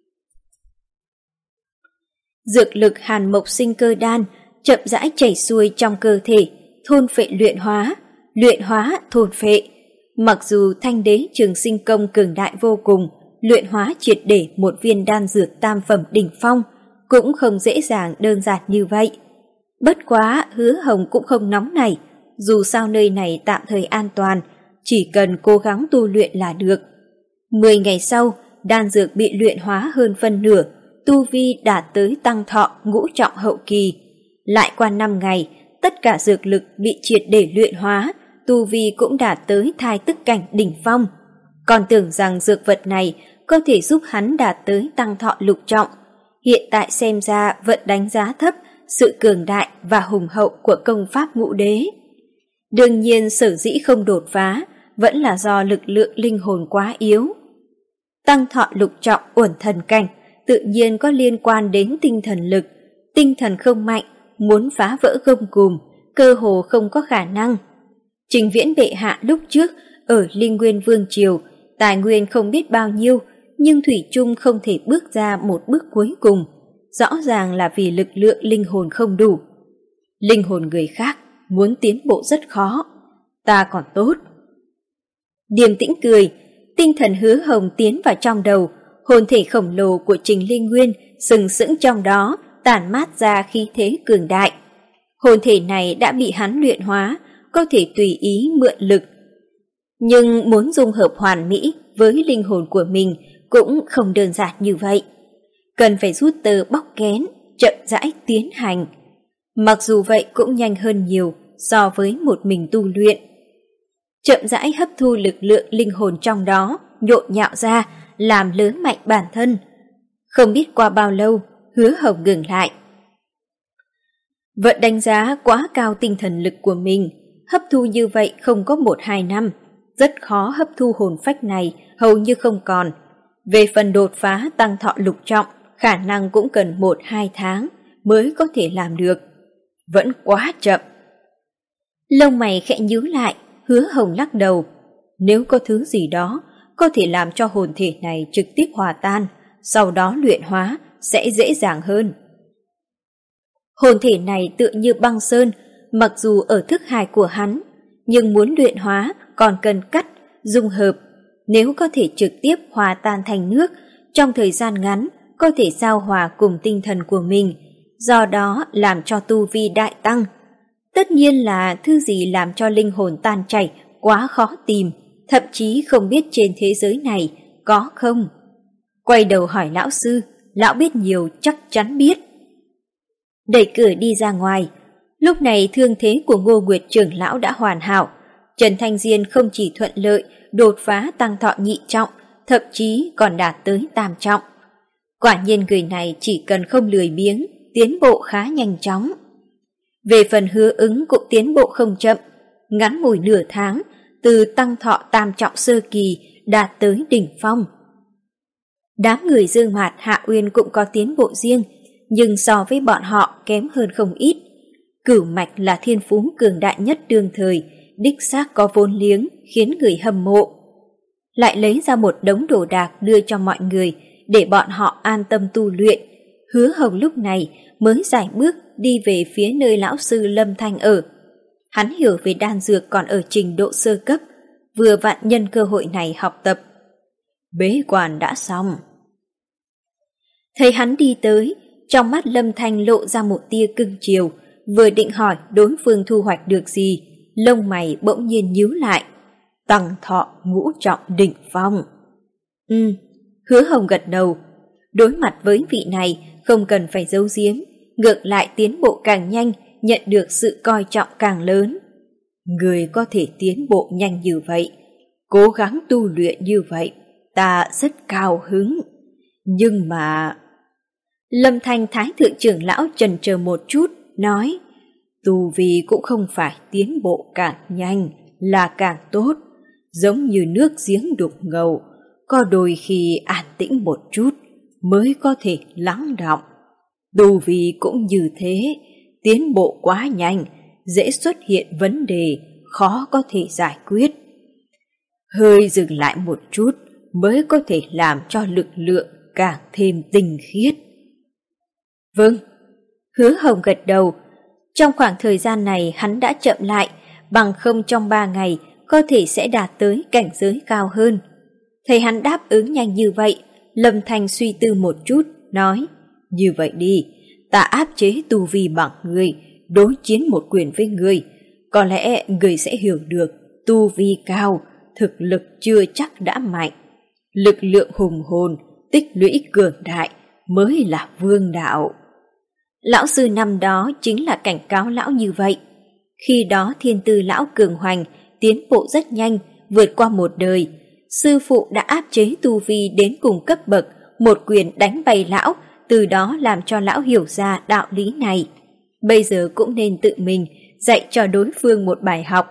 Dược lực Hàn Mộc Sinh Cơ Đan chậm rãi chảy xuôi trong cơ thể, thôn phệ luyện hóa, luyện hóa thôn phệ. Mặc dù Thanh đế Trường Sinh Công cường đại vô cùng, luyện hóa triệt để một viên đan dược tam phẩm đỉnh phong, cũng không dễ dàng đơn giản như vậy. Bất quá Hứa Hồng cũng không nóng nảy, dù sao nơi này tạm thời an toàn, chỉ cần cố gắng tu luyện là được. Mười ngày sau, đan dược bị luyện hóa hơn phân nửa, tu vi đạt tới tăng thọ ngũ trọng hậu kỳ. Lại qua năm ngày, tất cả dược lực bị triệt để luyện hóa, tu vi cũng đạt tới thai tức cảnh đỉnh phong. Còn tưởng rằng dược vật này có thể giúp hắn đạt tới tăng thọ lục trọng, hiện tại xem ra vẫn đánh giá thấp sự cường đại và hùng hậu của công pháp ngũ đế. Đương nhiên sở dĩ không đột phá vẫn là do lực lượng linh hồn quá yếu. Tăng thọ lục trọng uẩn thần cảnh tự nhiên có liên quan đến tinh thần lực, tinh thần không mạnh, muốn phá vỡ gông cùm, cơ hồ không có khả năng. Trình Viễn bệ hạ lúc trước ở Linh Nguyên Vương Triều, tài nguyên không biết bao nhiêu, nhưng thủy chung không thể bước ra một bước cuối cùng, rõ ràng là vì lực lượng linh hồn không đủ. Linh hồn người khác muốn tiến bộ rất khó, ta còn tốt. Điềm tĩnh cười, tinh thần Hứa Hồng tiến vào trong đầu, hồn thể khổng lồ của Trình Linh Nguyên sừng sững trong đó, tản mát ra khí thế cường đại. Hồn thể này đã bị hắn luyện hóa, có thể tùy ý mượn lực. Nhưng muốn dung hợp hoàn mỹ với linh hồn của mình cũng không đơn giản như vậy. Cần phải rút tơ bóc kén, chậm rãi tiến hành. Mặc dù vậy cũng nhanh hơn nhiều so với một mình tu luyện. Chậm rãi hấp thu lực lượng linh hồn trong đó, nhộn nhạo ra, làm lớn mạnh bản thân. Không biết qua bao lâu, Hứa Hồng ngừng lại. Vẫn đánh giá quá cao tinh thần lực của mình, hấp thu như vậy không có một hai năm, rất khó hấp thu hồn phách này, hầu như không còn. Về phần đột phá tăng thọ lục trọng, khả năng cũng cần một hai tháng mới có thể làm được. Vẫn quá chậm. Lông mày khẽ nhíu lại, Hứa Hồng lắc đầu. Nếu có thứ gì đó có thể làm cho hồn thể này trực tiếp hòa tan, sau đó luyện hóa sẽ dễ dàng hơn. Hồn thể này tựa như băng sơn, mặc dù ở thức hải của hắn, nhưng muốn luyện hóa còn cần cắt, dung hợp. Nếu có thể trực tiếp hòa tan thành nước, trong thời gian ngắn có thể giao hòa cùng tinh thần của mình, do đó làm cho tu vi đại tăng. Tất nhiên là thứ gì làm cho linh hồn tan chảy quá khó tìm, thậm chí không biết trên thế giới này có không. Quay đầu hỏi lão sư, lão biết nhiều chắc chắn biết. Đẩy cửa đi ra ngoài, lúc này thương thế của Ngô Nguyệt trưởng lão đã hoàn hảo. Trần Thanh Diên không chỉ thuận lợi đột phá tăng thọ nhị trọng, thậm chí còn đạt tới tam trọng. Quả nhiên người này chỉ cần không lười biếng, tiến bộ khá nhanh chóng. Về phần Hứa Ứng cũng tiến bộ không chậm, ngắn ngủi nửa tháng, từ tăng thọ tam trọng sơ kỳ đạt tới đỉnh phong. Đám người Dương Mạt Hạ Uyên cũng có tiến bộ riêng, nhưng so với bọn họ kém hơn không ít. Cửu Mạch là thiên phú cường đại nhất đương thời, đích xác có vốn liếng khiến người hâm mộ. Lại lấy ra một đống đồ đạc đưa cho mọi người để bọn họ an tâm tu luyện. Hứa Hồng lúc này mới giải bước đi về phía nơi lão sư Lâm Thanh ở. Hắn hiểu về đan dược còn ở trình độ sơ cấp, vừa vặn nhân cơ hội này học tập. bế quan đã xong. Thấy hắn đi tới, trong mắt Lâm Thanh lộ ra một tia cưng chiều, vừa định hỏi đối phương thu hoạch được gì, lông mày bỗng nhiên nhíu lại. Tăng thọ ngũ trọng đỉnh phong. Ừ, Hứa Hồng gật đầu. Đối mặt với vị này không cần phải giấu giếm, ngược lại tiến bộ càng nhanh, nhận được sự coi trọng càng lớn. Người có thể tiến bộ nhanh như vậy, cố gắng tu luyện như vậy, ta rất cao hứng. Nhưng mà... Lâm Thanh Thái thượng trưởng lão chần chờ một chút, nói, tu vi cũng không phải tiến bộ càng nhanh là càng tốt, giống như nước giếng đục ngầu, có đôi khi an tĩnh một chút mới có thể lắng đọng. Tu vi cũng như thế, tiến bộ quá nhanh, dễ xuất hiện vấn đề, khó có thể giải quyết. Hơi dừng lại một chút mới có thể làm cho lực lượng càng thêm tinh khiết. Vâng, Hứa Hồng gật đầu. Trong khoảng thời gian này hắn đã chậm lại, bằng không trong ba ngày có thể sẽ đạt tới cảnh giới cao hơn. Thấy hắn đáp ứng nhanh như vậy, Lâm Thanh suy tư một chút, nói, như vậy đi, ta áp chế tu vi bằng người, đối chiến một quyền với người. Có lẽ người sẽ hiểu được, tu vi cao, thực lực chưa chắc đã mạnh. Lực lượng hùng hồn, tích lũy cường đại mới là vương đạo. Lão sư năm đó chính là cảnh cáo lão như vậy. Khi đó thiên tư lão cường hoành, tiến bộ rất nhanh, vượt qua một đời. Sư phụ đã áp chế tu vi đến cùng cấp bậc, một quyền đánh bay lão, từ đó làm cho lão hiểu ra đạo lý này. Bây giờ cũng nên tự mình dạy cho đối phương một bài học.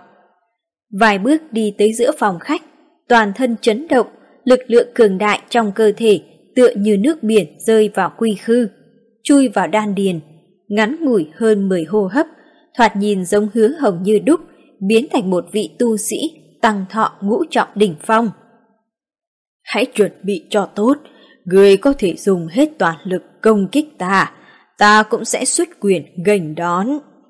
Vài bước đi tới giữa phòng khách, toàn thân chấn động, lực lượng cường đại trong cơ thể tựa như nước biển rơi vào quy khư, chui vào đan điền, ngắn ngủi hơn mười hô hấp, thoạt nhìn giống Hứa Hồng như đúc, biến thành một vị tu sĩ tăng thọ ngũ trọng đỉnh phong. Hãy chuẩn bị cho tốt, người có thể dùng hết toàn lực công kích ta, ta cũng sẽ xuất quyền nghênh đón.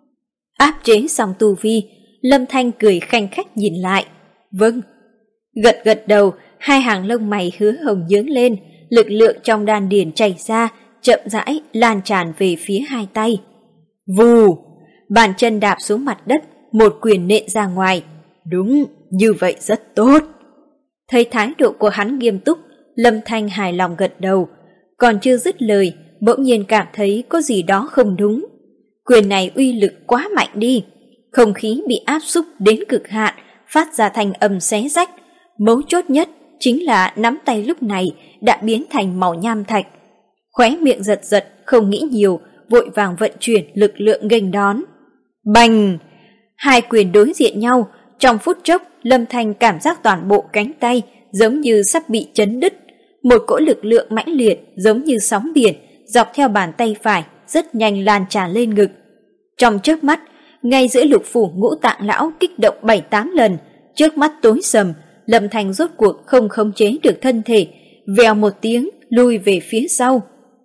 Áp chế xong tu vi, Lâm Thanh cười khanh khách nhìn lại. Vâng. Gật gật đầu, hai hàng lông mày Hứa Hồng nhướng lên, lực lượng trong đan điền chảy ra, chậm rãi lan tràn về phía hai tay. Vù! Bàn chân đạp xuống mặt đất, một quyền nện ra ngoài. Đúng, như vậy rất tốt. Thấy thái độ của hắn nghiêm túc, Lâm Thanh hài lòng gật đầu. Còn chưa dứt lời, bỗng nhiên cảm thấy có gì đó không đúng. Quyền này uy lực quá mạnh đi. Không khí bị áp xúc đến cực hạn, phát ra thành âm xé rách. Mấu chốt nhất chính là nắm tay lúc này đã biến thành màu nham thạch. Khóe miệng giật giật, không nghĩ nhiều, vội vàng vận chuyển lực lượng nghênh đón. Bành! Hai quyền đối diện nhau, trong phút chốc Lâm Thanh cảm giác toàn bộ cánh tay giống như sắp bị chấn đứt. Một cỗ lực lượng mãnh liệt giống như sóng biển dọc theo bàn tay phải rất nhanh lan tràn lên ngực. Trong chớp mắt, ngay giữa lục phủ ngũ tạng lão kích động bảy tám lần, trước mắt tối sầm, Lâm Thanh rốt cuộc không khống chế được thân thể, vèo một tiếng lui về phía sau.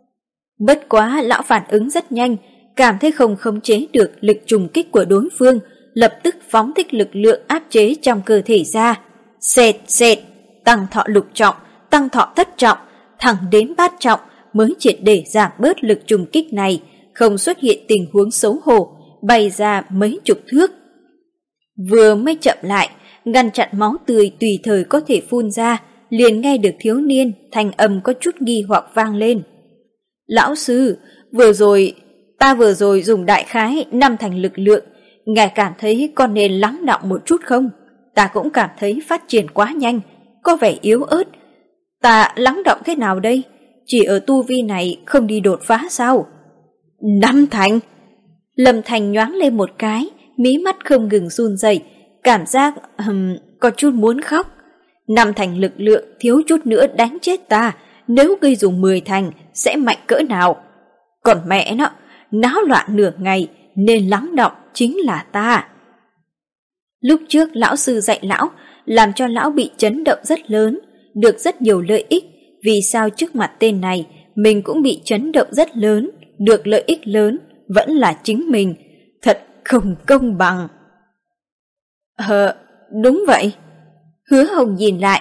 Bất quá lão phản ứng rất nhanh, cảm thấy không khống chế được lực trùng kích của đối phương, lập tức phóng thích lực lượng áp chế trong cơ thể ra. Xẹt xẹt, tăng thọ lục trọng, tăng thọ thất trọng, thẳng đến bát trọng mới triệt để giảm bớt lực trùng kích này, không xuất hiện tình huống xấu hổ, bay ra mấy chục thước. Vừa mới chậm lại, ngăn chặn máu tươi tùy thời có thể phun ra, liền nghe được thiếu niên thanh âm có chút nghi hoặc vang lên. Lão sư, vừa rồi, ta vừa rồi dùng đại khái năm thành lực lượng, ngài cảm thấy con nên lắng đọng một chút không? Ta cũng cảm thấy phát triển quá nhanh, có vẻ yếu ớt. Ta lắng đọng thế nào đây? Chỉ ở tu vi này không đi đột phá sao? Năm thành! Lâm Thành nhoáng lên một cái, mí mắt không ngừng run rẩy, cảm giác um, có chút muốn khóc. Năm thành lực lượng thiếu chút nữa đánh chết ta, nếu gây dùng mười thành sẽ mạnh cỡ nào? Còn mẹ nó, náo loạn nửa ngày nên lắng đọng chính là ta. Lúc trước lão sư dạy lão, làm cho lão bị chấn động rất lớn, được rất nhiều lợi ích. Vì sao trước mặt tên này mình cũng bị chấn động rất lớn, được lợi ích lớn, vẫn là chính mình, thật không công bằng. Ờ, đúng vậy. Hứa Hồng nhìn lại,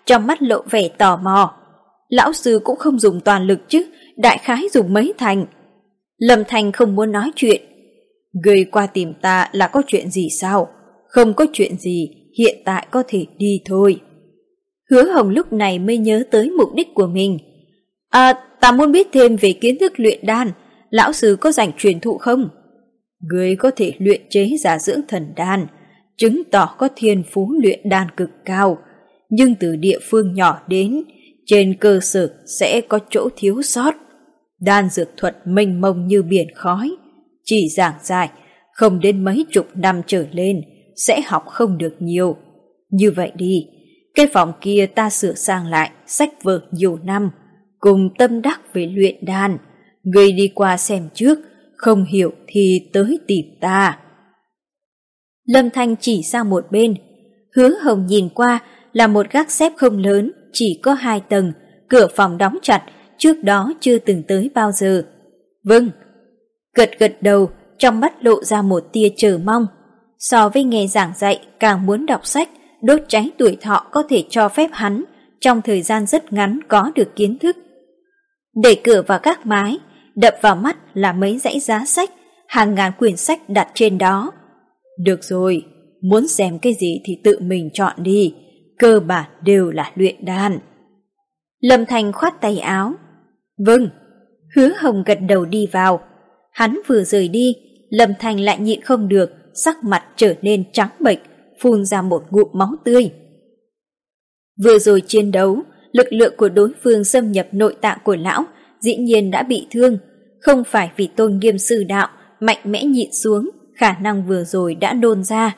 trong mắt lộ vẻ tò mò. Lão sư cũng không dùng toàn lực chứ, đại khái dùng mấy thành. Lâm Thanh không muốn nói chuyện. Người qua tìm ta là có chuyện gì sao? Không có chuyện gì, hiện tại có thể đi thôi. Hứa Hồng lúc này mới nhớ tới mục đích của mình. À, ta muốn biết thêm về kiến thức luyện đan, lão sư có dành truyền thụ không? Người có thể luyện chế giả dưỡng thần đan, chứng tỏ có thiên phú luyện đan cực cao, nhưng từ địa phương nhỏ đến, trên cơ sở sẽ có chỗ thiếu sót. Đan dược thuật mênh mông như biển khói, chỉ giảng dài, không đến mấy chục năm trở lên, sẽ học không được nhiều. Như vậy đi, cái phòng kia ta sửa sang lại, sách vở nhiều năm, cùng tâm đắc về luyện đan. Người đi qua xem trước, không hiểu thì tới tìm ta. Lâm Thanh chỉ sang một bên. Hứa Hồng nhìn qua là một gác xếp không lớn, chỉ có hai tầng, cửa phòng đóng chặt, trước đó chưa từng tới bao giờ. Vâng. Gật gật đầu, trong mắt lộ ra một tia chờ mong. So với nghe giảng dạy, càng muốn đọc sách, đốt cháy tuổi thọ có thể cho phép hắn trong thời gian rất ngắn có được kiến thức. Đẩy cửa vào các mái, đập vào mắt là mấy dãy giá sách, hàng ngàn quyển sách đặt trên đó. Được rồi, muốn xem cái gì thì tự mình chọn đi, cơ bản đều là luyện đan. Lâm Thanh khoát tay áo. Vâng. Hứa Hồng gật đầu đi vào. Hắn vừa rời đi, Lâm Thanh lại nhịn không được, sắc mặt trở nên trắng bệch, phun ra một ngụm máu tươi. Vừa rồi chiến đấu, lực lượng của đối phương xâm nhập nội tạng của lão, dĩ nhiên đã bị thương, không phải vì tôn nghiêm sư đạo, mạnh mẽ nhịn xuống, khả năng vừa rồi đã nôn ra.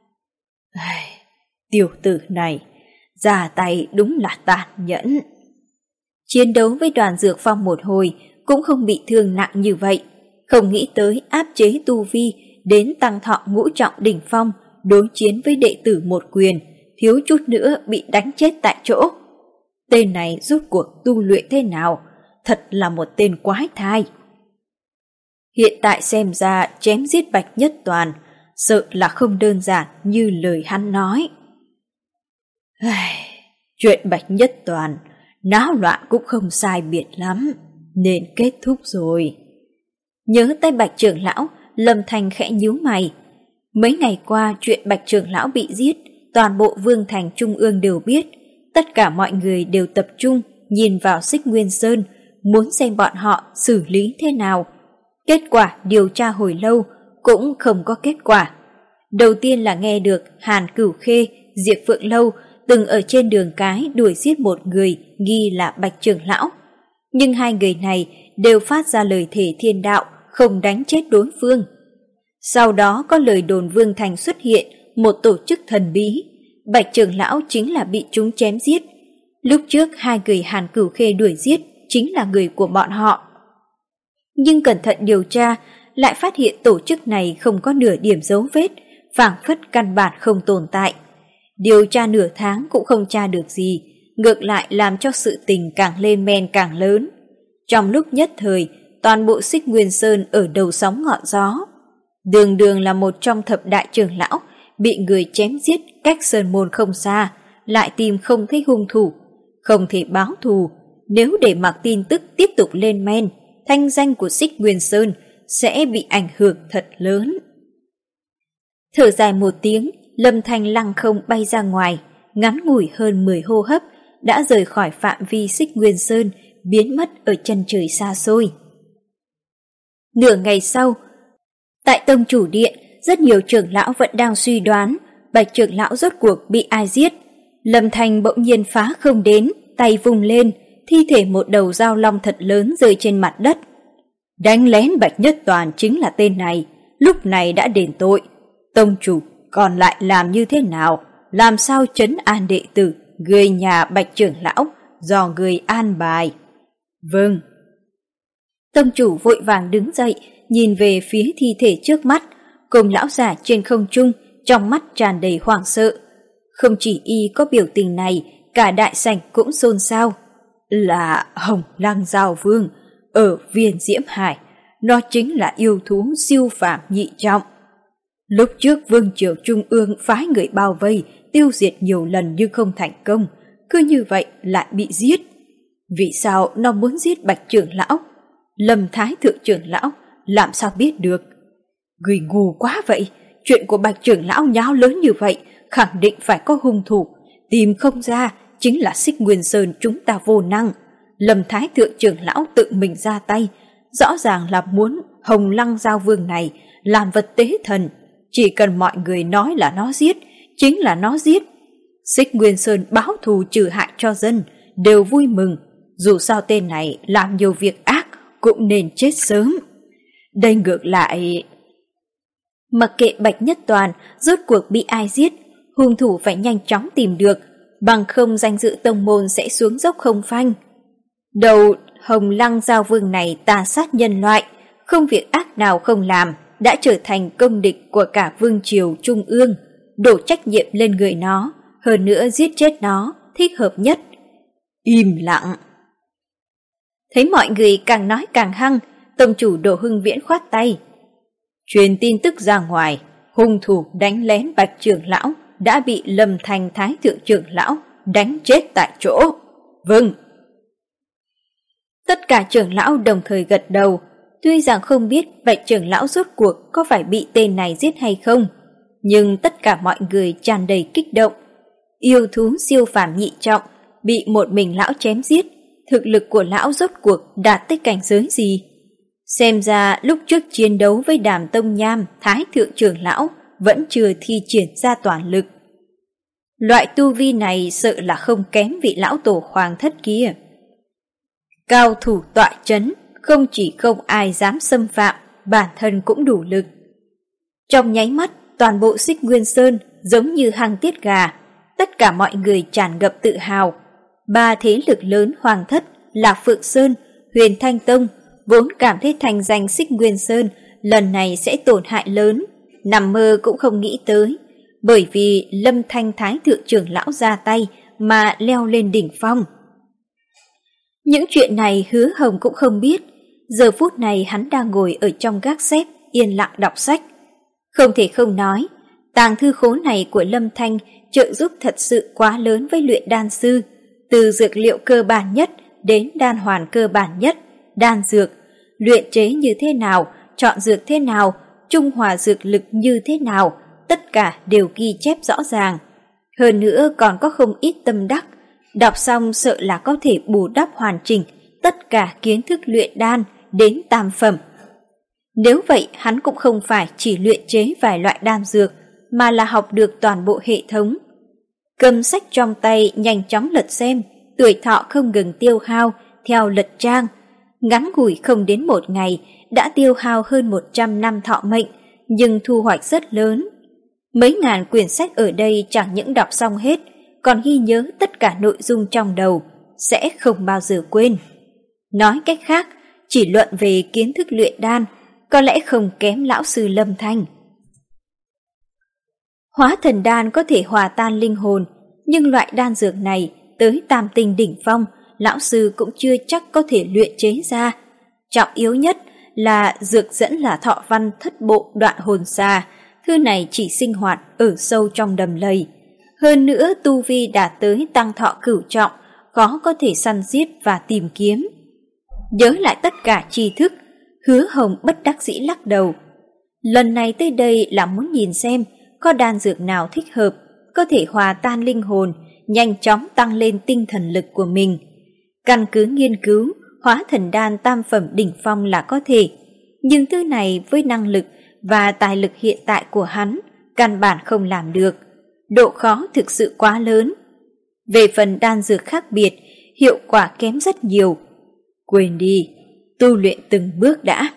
Tiểu tử này, ra tay đúng là tàn nhẫn. Chiến đấu với đoàn dược phong một hồi cũng không bị thương nặng như vậy, không nghĩ tới áp chế tu vi đến tăng thọ ngũ trọng đỉnh phong, đối chiến với đệ tử một quyền, thiếu chút nữa bị đánh chết tại chỗ. Tên này rốt cuộc tu luyện thế nào, thật là một tên quái thai. Hiện tại xem ra chém giết Bạch Nhất Toàn, sợ là không đơn giản như lời hắn nói. Chuyện Bạch Nhất Toàn, náo loạn cũng không sai biệt lắm, nên kết thúc rồi. Nhớ tới Bạch trưởng lão, Lâm Thanh khẽ nhíu mày. Mấy ngày qua chuyện Bạch trưởng lão bị giết, toàn bộ Vương Thành Trung ương đều biết, tất cả mọi người đều tập trung nhìn vào Xích Nguyên Sơn, muốn xem bọn họ xử lý thế nào. Kết quả điều tra hồi lâu cũng không có kết quả. Đầu tiên là nghe được Hàn Cửu Khê, Diệp Phượng Lâu từng ở trên đường cái đuổi giết một người nghi là Bạch trưởng lão. Nhưng hai người này đều phát ra lời thề thiên đạo không đánh chết đối phương. Sau đó có lời đồn Vương Thành xuất hiện một tổ chức thần bí, Bạch trưởng lão chính là bị chúng chém giết. Lúc trước hai người Hàn Cửu Khê đuổi giết chính là người của bọn họ. Nhưng cẩn thận điều tra lại phát hiện tổ chức này không có nửa điểm dấu vết, phảng phất căn bản không tồn tại. Điều tra nửa tháng cũng không tra được gì, ngược lại làm cho sự tình càng lên men càng lớn. Trong lúc nhất thời, toàn bộ Xích Nguyên Sơn ở đầu sóng ngọn gió. Đường Đường là một trong thập đại trưởng lão, bị người chém giết cách sơn môn không xa, lại tìm không thấy hung thủ, không thể báo thù. Nếu để mặc tin tức tiếp tục lên men, thanh danh của Xích Nguyên Sơn sẽ bị ảnh hưởng thật lớn. Thở dài một tiếng, Lâm Thanh lăng không bay ra ngoài, ngắn ngủi hơn mười hô hấp, đã rời khỏi phạm vi Xích Nguyên Sơn, biến mất ở chân trời xa xôi. Nửa ngày sau, tại tông chủ điện, rất nhiều trưởng lão vẫn đang suy đoán Bạch trưởng lão rốt cuộc bị ai giết. Lâm Thanh bỗng nhiên phá không đến, tay vung lên, thi thể một đầu dao long thật lớn rơi trên mặt đất. Đánh lén Bạch Nhất Toàn chính là tên này, lúc này đã đền tội. Tông chủ còn lại làm như thế nào, làm sao trấn an đệ tử, người nhà Bạch trưởng lão, do người an bài. Vâng. Tông chủ vội vàng đứng dậy, nhìn về phía thi thể trước mắt, cùng lão giả trên không trung, trong mắt tràn đầy hoảng sợ. Không chỉ y có biểu tình này, cả đại sảnh cũng xôn xao. Là Hồng Lăng Giao Vương, ở Viên Diễm Hải, nó chính là yêu thú siêu phàm nhị trọng. Lúc trước Vương triều Trung ương phái người bao vây, tiêu diệt nhiều lần nhưng không thành công, cứ như vậy lại bị giết. Vì sao nó muốn giết Bạch trưởng lão? Lâm Thái thượng trưởng lão làm sao biết được? Người ngu quá vậy, chuyện của Bạch trưởng lão nháo lớn như vậy, khẳng định phải có hung thủ, tìm không ra chính là Xích Nguyên Sơn chúng ta vô năng. Lâm Thái thượng trưởng lão tự mình ra tay, rõ ràng là muốn Hồng Lăng Giao Vương này làm vật tế thần, chỉ cần mọi người nói là nó giết, chính là nó giết. Xích Nguyên Sơn báo thù trừ hại cho dân, đều vui mừng, dù sao tên này làm nhiều việc ác cũng nên chết sớm. Đây ngược lại... Mặc kệ Bạch Nhất Toàn rốt cuộc bị ai giết, hung thủ phải nhanh chóng tìm được, bằng không danh dự tông môn sẽ xuống dốc không phanh. Đầu Hồng Lăng Giao Vương này tà sát nhân loại, không việc ác nào không làm, đã trở thành công địch của cả vương triều trung ương, đổ trách nhiệm lên người nó, hơn nữa giết chết nó, thích hợp nhất. Im lặng. Thấy mọi người càng nói càng hăng, tông chủ Đồ Hưng Viễn khoát tay. Truyền tin tức ra ngoài, hung thủ đánh lén Bạch trưởng lão đã bị Lâm Thanh Thái thượng trưởng lão đánh chết tại chỗ. Vâng. Tất cả trưởng lão đồng thời gật đầu, tuy rằng không biết Bạch trưởng lão rốt cuộc có phải bị tên này giết hay không, nhưng tất cả mọi người tràn đầy kích động. Yêu thú siêu phàm nhị trọng, bị một mình lão chém giết, thực lực của lão rốt cuộc đạt tới cảnh giới gì? Xem ra lúc trước chiến đấu với Đàm Tông Nham, Thái thượng trưởng lão vẫn chưa thi triển ra toàn lực. Loại tu vi này sợ là không kém vị lão tổ hoàng thất kia. Cao thủ tọa chấn, không chỉ không ai dám xâm phạm, bản thân cũng đủ lực. Trong nháy mắt, toàn bộ Xích Nguyên Sơn giống như hang tiết gà, tất cả mọi người tràn ngập tự hào. Ba thế lực lớn hoàng thất là Phượng Sơn, Huyền Thanh Tông, vốn cảm thấy thành danh Xích Nguyên Sơn lần này sẽ tổn hại lớn, nằm mơ cũng không nghĩ tới, bởi vì Lâm Thanh Thái thượng trưởng lão ra tay mà leo lên đỉnh phong. Những chuyện này Hứa Hồng cũng không biết, giờ phút này hắn đang ngồi ở trong gác xếp yên lặng đọc sách. Không thể không nói, tàng thư khố này của Lâm Thanh trợ giúp thật sự quá lớn với luyện đan sư, từ dược liệu cơ bản nhất đến đan hoàn cơ bản nhất, đan dược, luyện chế như thế nào, chọn dược thế nào, trung hòa dược lực như thế nào, tất cả đều ghi chép rõ ràng. Hơn nữa còn có không ít tâm đắc, đọc xong sợ là có thể bù đắp hoàn chỉnh tất cả kiến thức luyện đan đến tam phẩm. Nếu vậy hắn cũng không phải chỉ luyện chế vài loại đan dược, mà là học được toàn bộ hệ thống. Cầm sách trong tay nhanh chóng lật xem, tuổi thọ không ngừng tiêu hao theo lật trang. Ngắn ngủi không đến một ngày đã tiêu hao hơn một trăm năm thọ mệnh, nhưng thu hoạch rất lớn. Mấy ngàn quyển sách ở đây chẳng những đọc xong hết, còn ghi nhớ tất cả nội dung trong đầu, sẽ không bao giờ quên. Nói cách khác, chỉ luận về kiến thức luyện đan, có lẽ không kém lão sư Lâm Thanh. Hóa thần đan có thể hòa tan linh hồn, nhưng loại đan dược này tới tam tinh đỉnh phong, lão sư cũng chưa chắc có thể luyện chế ra. Trọng yếu nhất là dược dẫn là thọ văn thất bộ đoạn hồn xà, thư này chỉ sinh hoạt ở sâu trong đầm lầy. Hơn nữa tu vi đạt tới tăng thọ cửu trọng, khó có thể săn giết và tìm kiếm. Nhớ lại tất cả tri thức, Hứa Hồng bất đắc dĩ lắc đầu. Lần này tới đây là muốn nhìn xem có đan dược nào thích hợp, có thể hòa tan linh hồn, nhanh chóng tăng lên tinh thần lực của mình. Căn cứ nghiên cứu, hóa thần đan tam phẩm đỉnh phong là có thể, nhưng thứ này với năng lực và tài lực hiện tại của hắn, căn bản không làm được. Độ khó thực sự quá lớn. Về phần đan dược khác biệt, hiệu quả kém rất nhiều. Quên đi, tu luyện từng bước đã.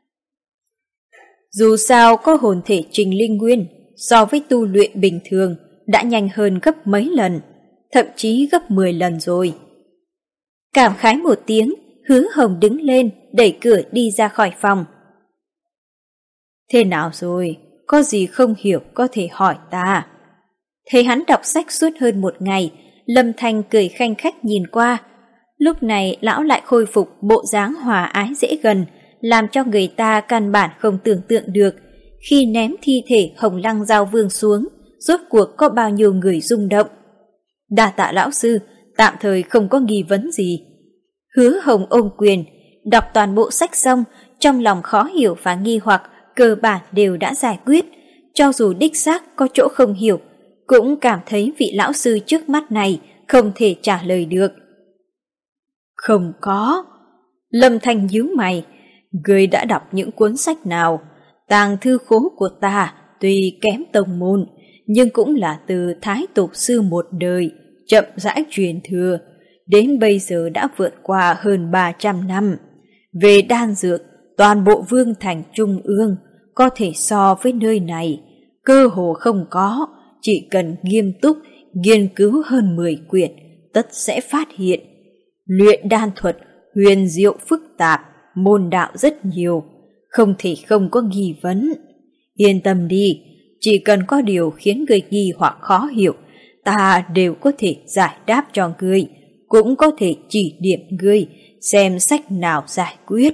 Dù sao có hồn thể trình linh nguyên, so với tu luyện bình thường đã nhanh hơn gấp mấy lần, thậm chí gấp mười lần rồi. Cảm khái một tiếng, Hứa Hồng đứng lên, đẩy cửa đi ra khỏi phòng. Thế nào rồi, có gì không hiểu có thể hỏi ta. Thấy hắn đọc sách suốt hơn một ngày, Lâm Thanh cười khanh khách nhìn qua. Lúc này lão lại khôi phục bộ dáng hòa ái dễ gần, làm cho người ta căn bản không tưởng tượng được. Khi ném thi thể Hồng Lăng Giao Vương xuống, rốt cuộc có bao nhiêu người rung động. Đa tạ lão sư, tạm thời không có nghi vấn gì. Hứa Hồng ôm quyền, đọc toàn bộ sách xong, trong lòng khó hiểu và nghi hoặc cơ bản đều đã giải quyết. Cho dù đích xác có chỗ không hiểu, cũng cảm thấy vị lão sư trước mắt này không thể trả lời được. Không có. Lâm Thanh nhíu mày. Ngươi đã đọc những cuốn sách nào? Tàng thư khố của ta tuy kém tông môn, nhưng cũng là từ Thái Tục Sư một đời, chậm rãi truyền thừa, đến bây giờ đã vượt qua hơn ba trăm năm. Về đan dược, toàn bộ Vương Thành Trung ương có thể so với nơi này, cơ hồ không có, chỉ cần nghiêm túc nghiên cứu hơn mười quyển, tất sẽ phát hiện. Luyện đan thuật huyền diệu phức tạp, môn đạo rất nhiều, không thể không có nghi vấn. Yên tâm đi, chỉ cần có điều khiến người nghi hoặc khó hiểu, ta đều có thể giải đáp cho ngươi, cũng có thể chỉ điểm ngươi xem sách nào giải quyết.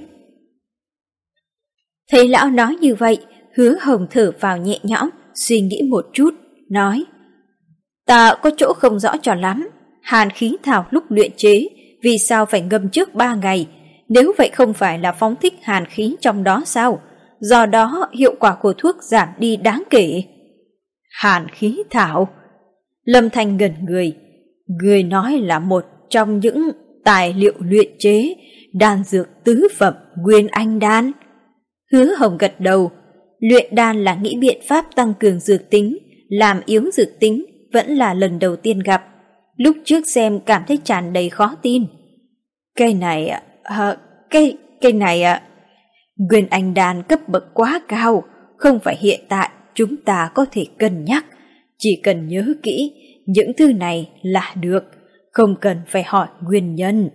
Thấy lão nói như vậy, Hứa Hồng thở vào nhẹ nhõm, suy nghĩ một chút, nói: Ta có chỗ không rõ cho lắm, hàn khí thảo lúc luyện chế vì sao phải ngâm trước ba ngày, nếu vậy không phải là phóng thích hàn khí trong đó sao? Do đó hiệu quả của thuốc giảm đi đáng kể. Hàn khí thảo? Lâm Thanh ngẩn người. Người nói là một trong những tài liệu luyện chế đan dược tứ phẩm Nguyên Anh đan. Hứa Hồng gật đầu. Luyện đan là nghĩ biện pháp tăng cường dược tính, làm yếu dược tính vẫn là lần đầu tiên gặp. Lúc trước xem cảm thấy tràn đầy khó tin. Cây này ạ, à, cây, cây này ạ. À. Nguyên Anh đan cấp bậc quá cao, không phải hiện tại chúng ta có thể cân nhắc. Chỉ cần nhớ kỹ những thứ này là được, không cần phải hỏi nguyên nhân.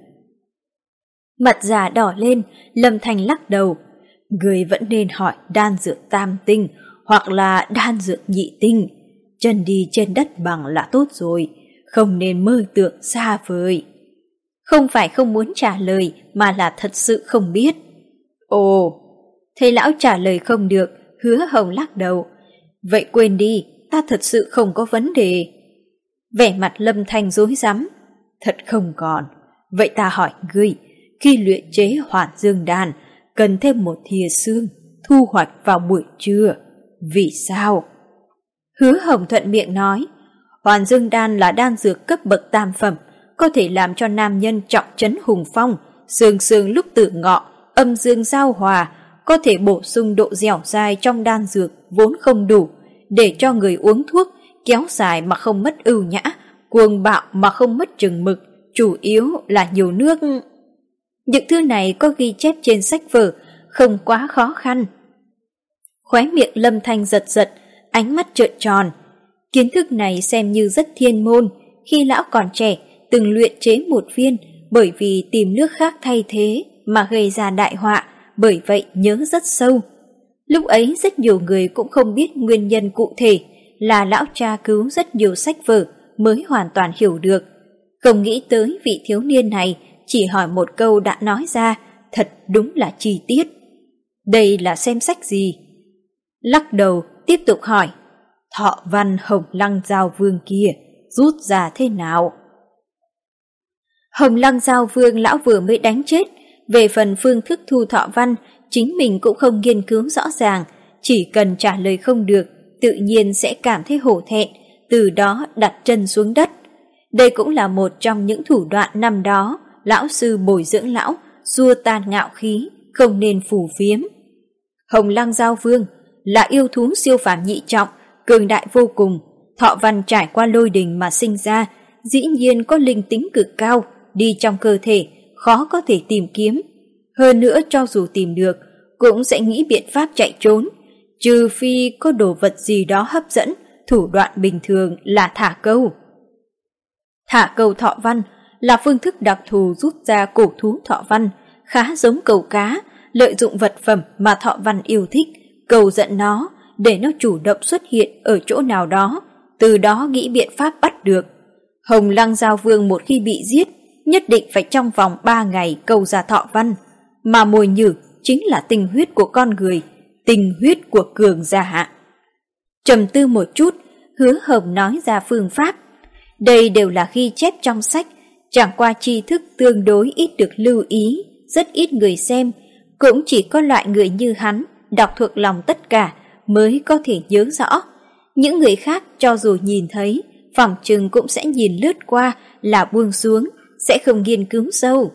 Mặt già đỏ lên, Lâm Thanh lắc đầu. Người vẫn nên hỏi đan dược tam tinh hoặc là đan dược nhị tinh. Chân đi trên đất bằng là tốt rồi, không nên mơ tưởng xa vời. Không phải không muốn trả lời mà là thật sự không biết. Ồ, thấy lão trả lời không được, Hứa Hồng lắc đầu. Vậy quên đi, ta thật sự không có vấn đề. Vẻ mặt Lâm Thanh rối rắm. Thật không còn. Vậy ta hỏi ngươi, khi luyện chế Hoàn Dương đan cần thêm một thìa xương, thu hoạch vào buổi trưa. Vì sao? Hứa Hồng thuận miệng nói, Hoàn Dương đan là đan dược cấp bậc tam phẩm, có thể làm cho nam nhân trọng trấn hùng phong, sương sương lúc tử ngọ, âm dương giao hòa, có thể bổ sung độ dẻo dai trong đan dược vốn không đủ, để cho người uống thuốc kéo dài mà không mất ưu nhã, cuồng bạo mà không mất chừng mực, chủ yếu là nhiều nước. Những thứ này có ghi chép trên sách vở, không quá khó khăn. Khóe miệng Lâm Thanh giật giật, ánh mắt trợn tròn. Kiến thức này xem như rất thiên môn, khi lão còn trẻ từng luyện chế một viên, bởi vì tìm nước khác thay thế mà gây ra đại họa, bởi vậy nhớ rất sâu. Lúc ấy rất nhiều người cũng không biết nguyên nhân cụ thể, là lão tra cứu rất nhiều sách vở mới hoàn toàn hiểu được. Không nghĩ tới vị thiếu niên này chỉ hỏi một câu đã nói ra, thật đúng là chi tiết. Đây là xem sách gì? Lắc đầu tiếp tục hỏi, thọ văn Hồng Lăng Giao Vương kia rút ra thế nào? Hồng Lăng Giao Vương lão vừa mới đánh chết, về phần phương thức thu thọ văn chính mình cũng không nghiên cứu rõ ràng, chỉ cần trả lời không được tự nhiên sẽ cảm thấy hổ thẹn, từ đó đặt chân xuống đất. Đây cũng là một trong những thủ đoạn năm đó lão sư bồi dưỡng lão, xua tan ngạo khí, không nên phù phiếm. Hồng Lăng Giao Vương là yêu thú siêu phàm nhị trọng, cường đại vô cùng, thọ văn trải qua lôi đình mà sinh ra, dĩ nhiên có linh tính cực cao, đi trong cơ thể, khó có thể tìm kiếm. Hơn nữa cho dù tìm được, cũng sẽ nghĩ biện pháp chạy trốn, trừ phi có đồ vật gì đó hấp dẫn, thủ đoạn bình thường là thả câu. Thả câu thọ văn là phương thức đặc thù rút ra cổ thú thọ văn, khá giống câu cá, lợi dụng vật phẩm mà thọ văn yêu thích, cầu dẫn nó để nó chủ động xuất hiện ở chỗ nào đó, từ đó nghĩ biện pháp bắt được. Hồng Lăng Giao Vương một khi bị giết, nhất định phải trong vòng ba ngày câu ra thọ văn, mà mồi nhử chính là tinh huyết của con người, tinh huyết của cường giả. Trầm tư một chút, Hứa Hồng nói ra phương pháp. Đây đều là ghi chép trong sách, Chẳng qua tri thức tương đối ít được lưu ý, rất ít người xem, cũng chỉ có loại người như hắn đọc thuộc lòng tất cả mới có thể nhớ rõ. Những người khác cho dù nhìn thấy, phỏng chừng cũng sẽ nhìn lướt qua là buông xuống, sẽ không nghiên cứu sâu.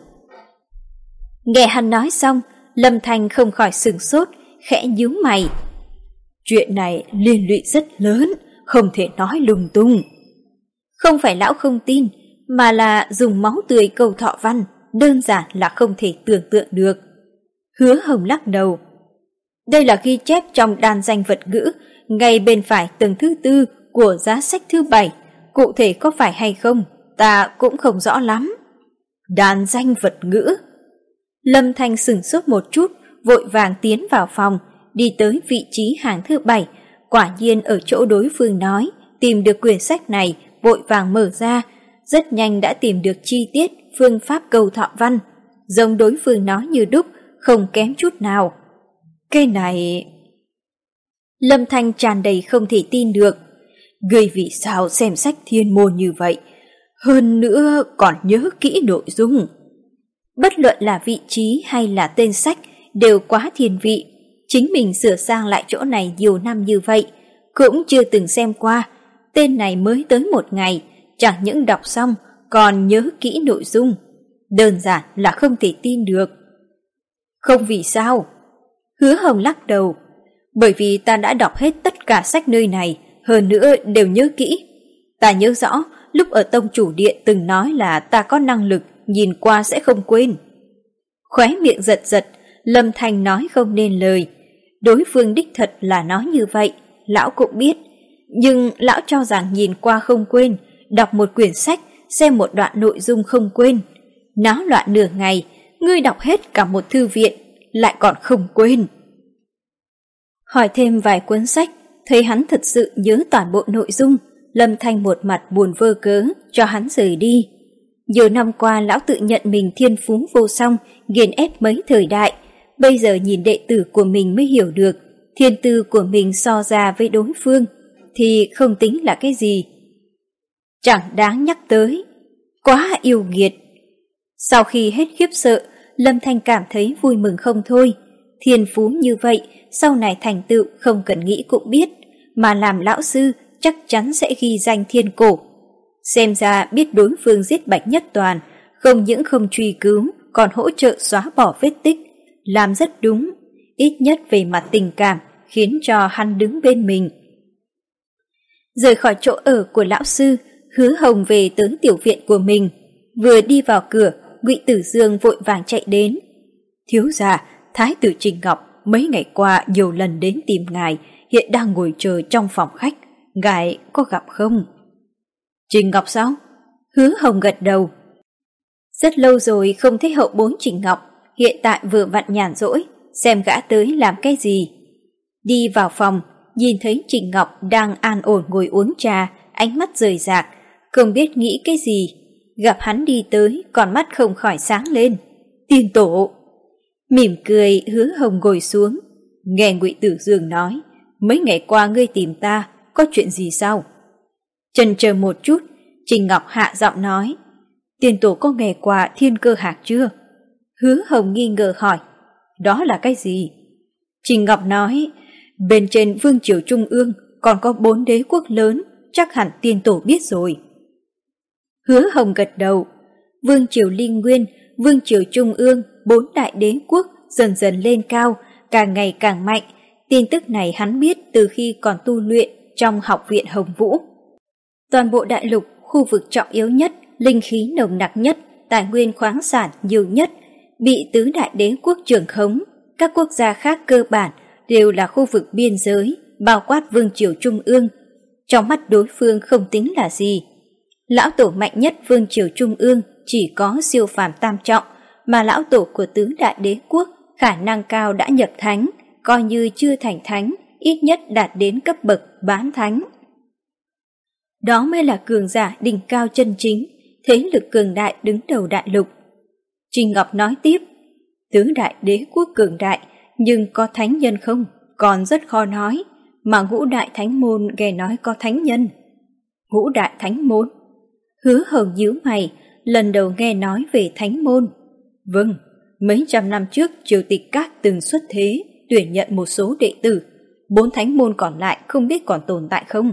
Nghe hắn nói xong, Lâm Thanh không khỏi sửng sốt, khẽ nhíu mày. Chuyện này liên lụy rất lớn, không thể nói lung tung. Không phải lão không tin, mà là dùng máu tươi câu thọ văn, đơn giản là không thể tưởng tượng được. Hứa Hồng lắc đầu. Đây là ghi chép trong đàn danh vật ngữ, ngay bên phải tầng thứ tư của giá sách thứ bảy. Cụ thể có phải hay không, ta cũng không rõ lắm. Đàn danh vật ngữ. Lâm Thanh sửng sốt một chút, vội vàng tiến vào phòng, đi tới vị trí hàng thứ bảy. Quả nhiên ở chỗ đối phương nói, tìm được quyển sách này, vội vàng mở ra. Rất nhanh đã tìm được chi tiết phương pháp câu thọ văn, giống đối phương nói như đúc, không kém chút nào. Cái này... Lâm Thanh tràn đầy không thể tin được. Người vì sao xem sách thiên môn như vậy? Hơn nữa còn nhớ kỹ nội dung. Bất luận là vị trí hay là tên sách đều quá thiên vị. Chính mình sửa sang lại chỗ này nhiều năm như vậy, cũng chưa từng xem qua. Tên này mới tới một ngày, chẳng những đọc xong còn nhớ kỹ nội dung. Đơn giản là không thể tin được. Không vì sao? Hứa Hồng lắc đầu. Bởi vì ta đã đọc hết tất cả sách nơi này, hơn nữa đều nhớ kỹ. Ta nhớ rõ lúc ở tông chủ điện từng nói là ta có năng lực nhìn qua sẽ không quên. Khóe miệng giật giật, Lâm Thanh nói không nên lời. Đối phương đích thật là nói như vậy, lão cũng biết. Nhưng lão cho rằng nhìn qua không quên, đọc một quyển sách, xem một đoạn nội dung không quên. Náo loạn nửa ngày, ngươi đọc hết cả một thư viện, lại còn không quên. Hỏi thêm vài cuốn sách, thấy hắn thật sự nhớ toàn bộ nội dung, Lâm Thanh một mặt buồn vơ cớ, cho hắn rời đi. Nhiều năm qua lão tự nhận mình thiên phú vô song, nghiền ép mấy thời đại. Bây giờ nhìn đệ tử của mình mới hiểu được, thiên tư của mình so ra với đối phương, thì không tính là cái gì. Chẳng đáng nhắc tới, quá yêu nghiệt. Sau khi hết khiếp sợ, Lâm Thanh cảm thấy vui mừng không thôi. Thiên phú như vậy, sau này thành tựu không cần nghĩ cũng biết, mà làm lão sư chắc chắn sẽ ghi danh thiên cổ. Xem ra biết đối phương giết Bạch Nhất Toàn, không những không truy cứu, còn hỗ trợ xóa bỏ vết tích, làm rất đúng, ít nhất về mặt tình cảm, khiến cho hắn đứng bên mình. Rời khỏi chỗ ở của lão sư, Hứa Hồng về tới tiểu viện của mình. Vừa đi vào cửa, Ngụy Tử Dương vội vàng chạy đến. Thiếu gia, Thái tử Trình Ngọc mấy ngày qua nhiều lần đến tìm ngài, hiện đang ngồi chờ trong phòng khách, ngài có gặp không? Trình Ngọc sao? Hứa Hồng gật đầu. Rất lâu rồi không thấy hậu bối Trình Ngọc, hiện tại vừa vặn nhàn rỗi, xem gã tới làm cái gì. Đi vào phòng, nhìn thấy Trình Ngọc đang an ổn ngồi uống trà, ánh mắt rời rạc, không biết nghĩ cái gì. Gặp hắn đi tới, còn mắt không khỏi sáng lên. Tiên tổ! Mỉm cười, Hứa Hồng ngồi xuống. Nghe Ngụy Tử Dương nói, mấy ngày qua ngươi tìm ta, có chuyện gì sao? Chần chờ một chút, Trình Ngọc hạ giọng nói, tiên tổ có nghe qua Thiên Cơ Hạc chưa? Hứa Hồng nghi ngờ hỏi, đó là cái gì? Trình Ngọc nói, bên trên vương triều trung ương còn có bốn đế quốc lớn, chắc hẳn tiên tổ biết rồi. Hứa Hồng gật đầu. Vương triều Linh Nguyên, vương triều trung ương, bốn đại đế quốc dần dần lên cao, càng ngày càng mạnh. Tin tức này hắn biết từ khi còn tu luyện trong học viện Hồng Vũ. Toàn bộ đại lục, khu vực trọng yếu nhất, linh khí nồng nặc nhất, tài nguyên khoáng sản nhiều nhất, bị tứ đại đế quốc trưởng khống. Các quốc gia khác cơ bản đều là khu vực biên giới, bao quát vương triều trung ương. Trong mắt đối phương không tính là gì. Lão tổ mạnh nhất vương triều trung ương chỉ có siêu phàm tam trọng, mà lão tổ của tứ đại đế quốc khả năng cao đã nhập thánh, coi như chưa thành thánh, ít nhất đạt đến cấp bậc bán thánh. Đó mới là cường giả đỉnh cao chân chính, thế lực cường đại đứng đầu đại lục. Trình Ngọc nói tiếp, tứ đại đế quốc cường đại, nhưng có thánh nhân không, còn rất khó nói, mà ngũ đại thánh môn nghe nói có thánh nhân. Ngũ đại thánh môn? Hứa Hồng nhíu mày, lần đầu nghe nói về thánh môn. Vâng, mấy trăm năm trước Triều Tịch Các từng xuất thế, tuyển nhận một số đệ tử. Bốn thánh môn còn lại không biết còn tồn tại không?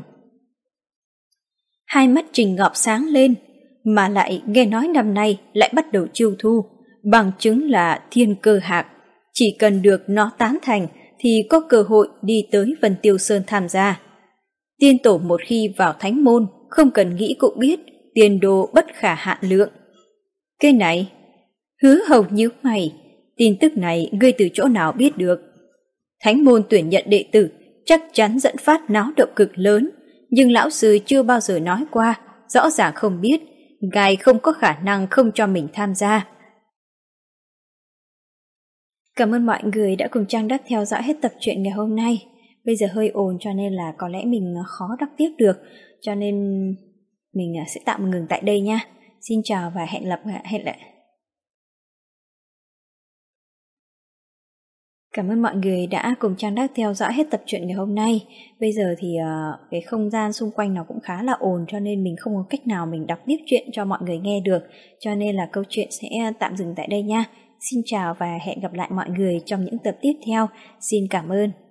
Hai mắt Trình Ngọc sáng lên, mà lại nghe nói năm nay lại bắt đầu chiêu thu, bằng chứng là thiên cơ hạc. Chỉ cần được nó tán thành thì có cơ hội đi tới Vân Tiêu Sơn tham gia. Tiên tổ một khi vào thánh môn, không cần nghĩ cũng biết, tiền đồ bất khả hạn lượng. Cái này, Hứa Hầu nhíu mày, tin tức này ngươi từ chỗ nào biết được? Thánh môn tuyển nhận đệ tử chắc chắn dẫn phát náo động cực lớn, nhưng lão sư chưa bao giờ nói qua, rõ ràng không biết, ngài không có khả năng không cho mình tham gia. Cảm ơn mọi người đã cùng Trang Đắc theo dõi hết tập truyện ngày hôm nay. Bây giờ hơi ồn cho nên là có lẽ mình khó đọc tiếp được, cho nên mình sẽ tạm ngừng tại đây nha. Xin chào và hẹn gặp hẹn lại. Cảm ơn mọi người đã cùng Trang Đắc theo dõi hết tập truyện ngày hôm nay. Bây giờ thì uh, cái không gian xung quanh nó cũng khá là ồn, cho nên mình không có cách nào mình đọc tiếp chuyện cho mọi người nghe được. Cho nên là câu chuyện sẽ tạm dừng tại đây nha. Xin chào và hẹn gặp lại mọi người trong những tập tiếp theo. Xin cảm ơn.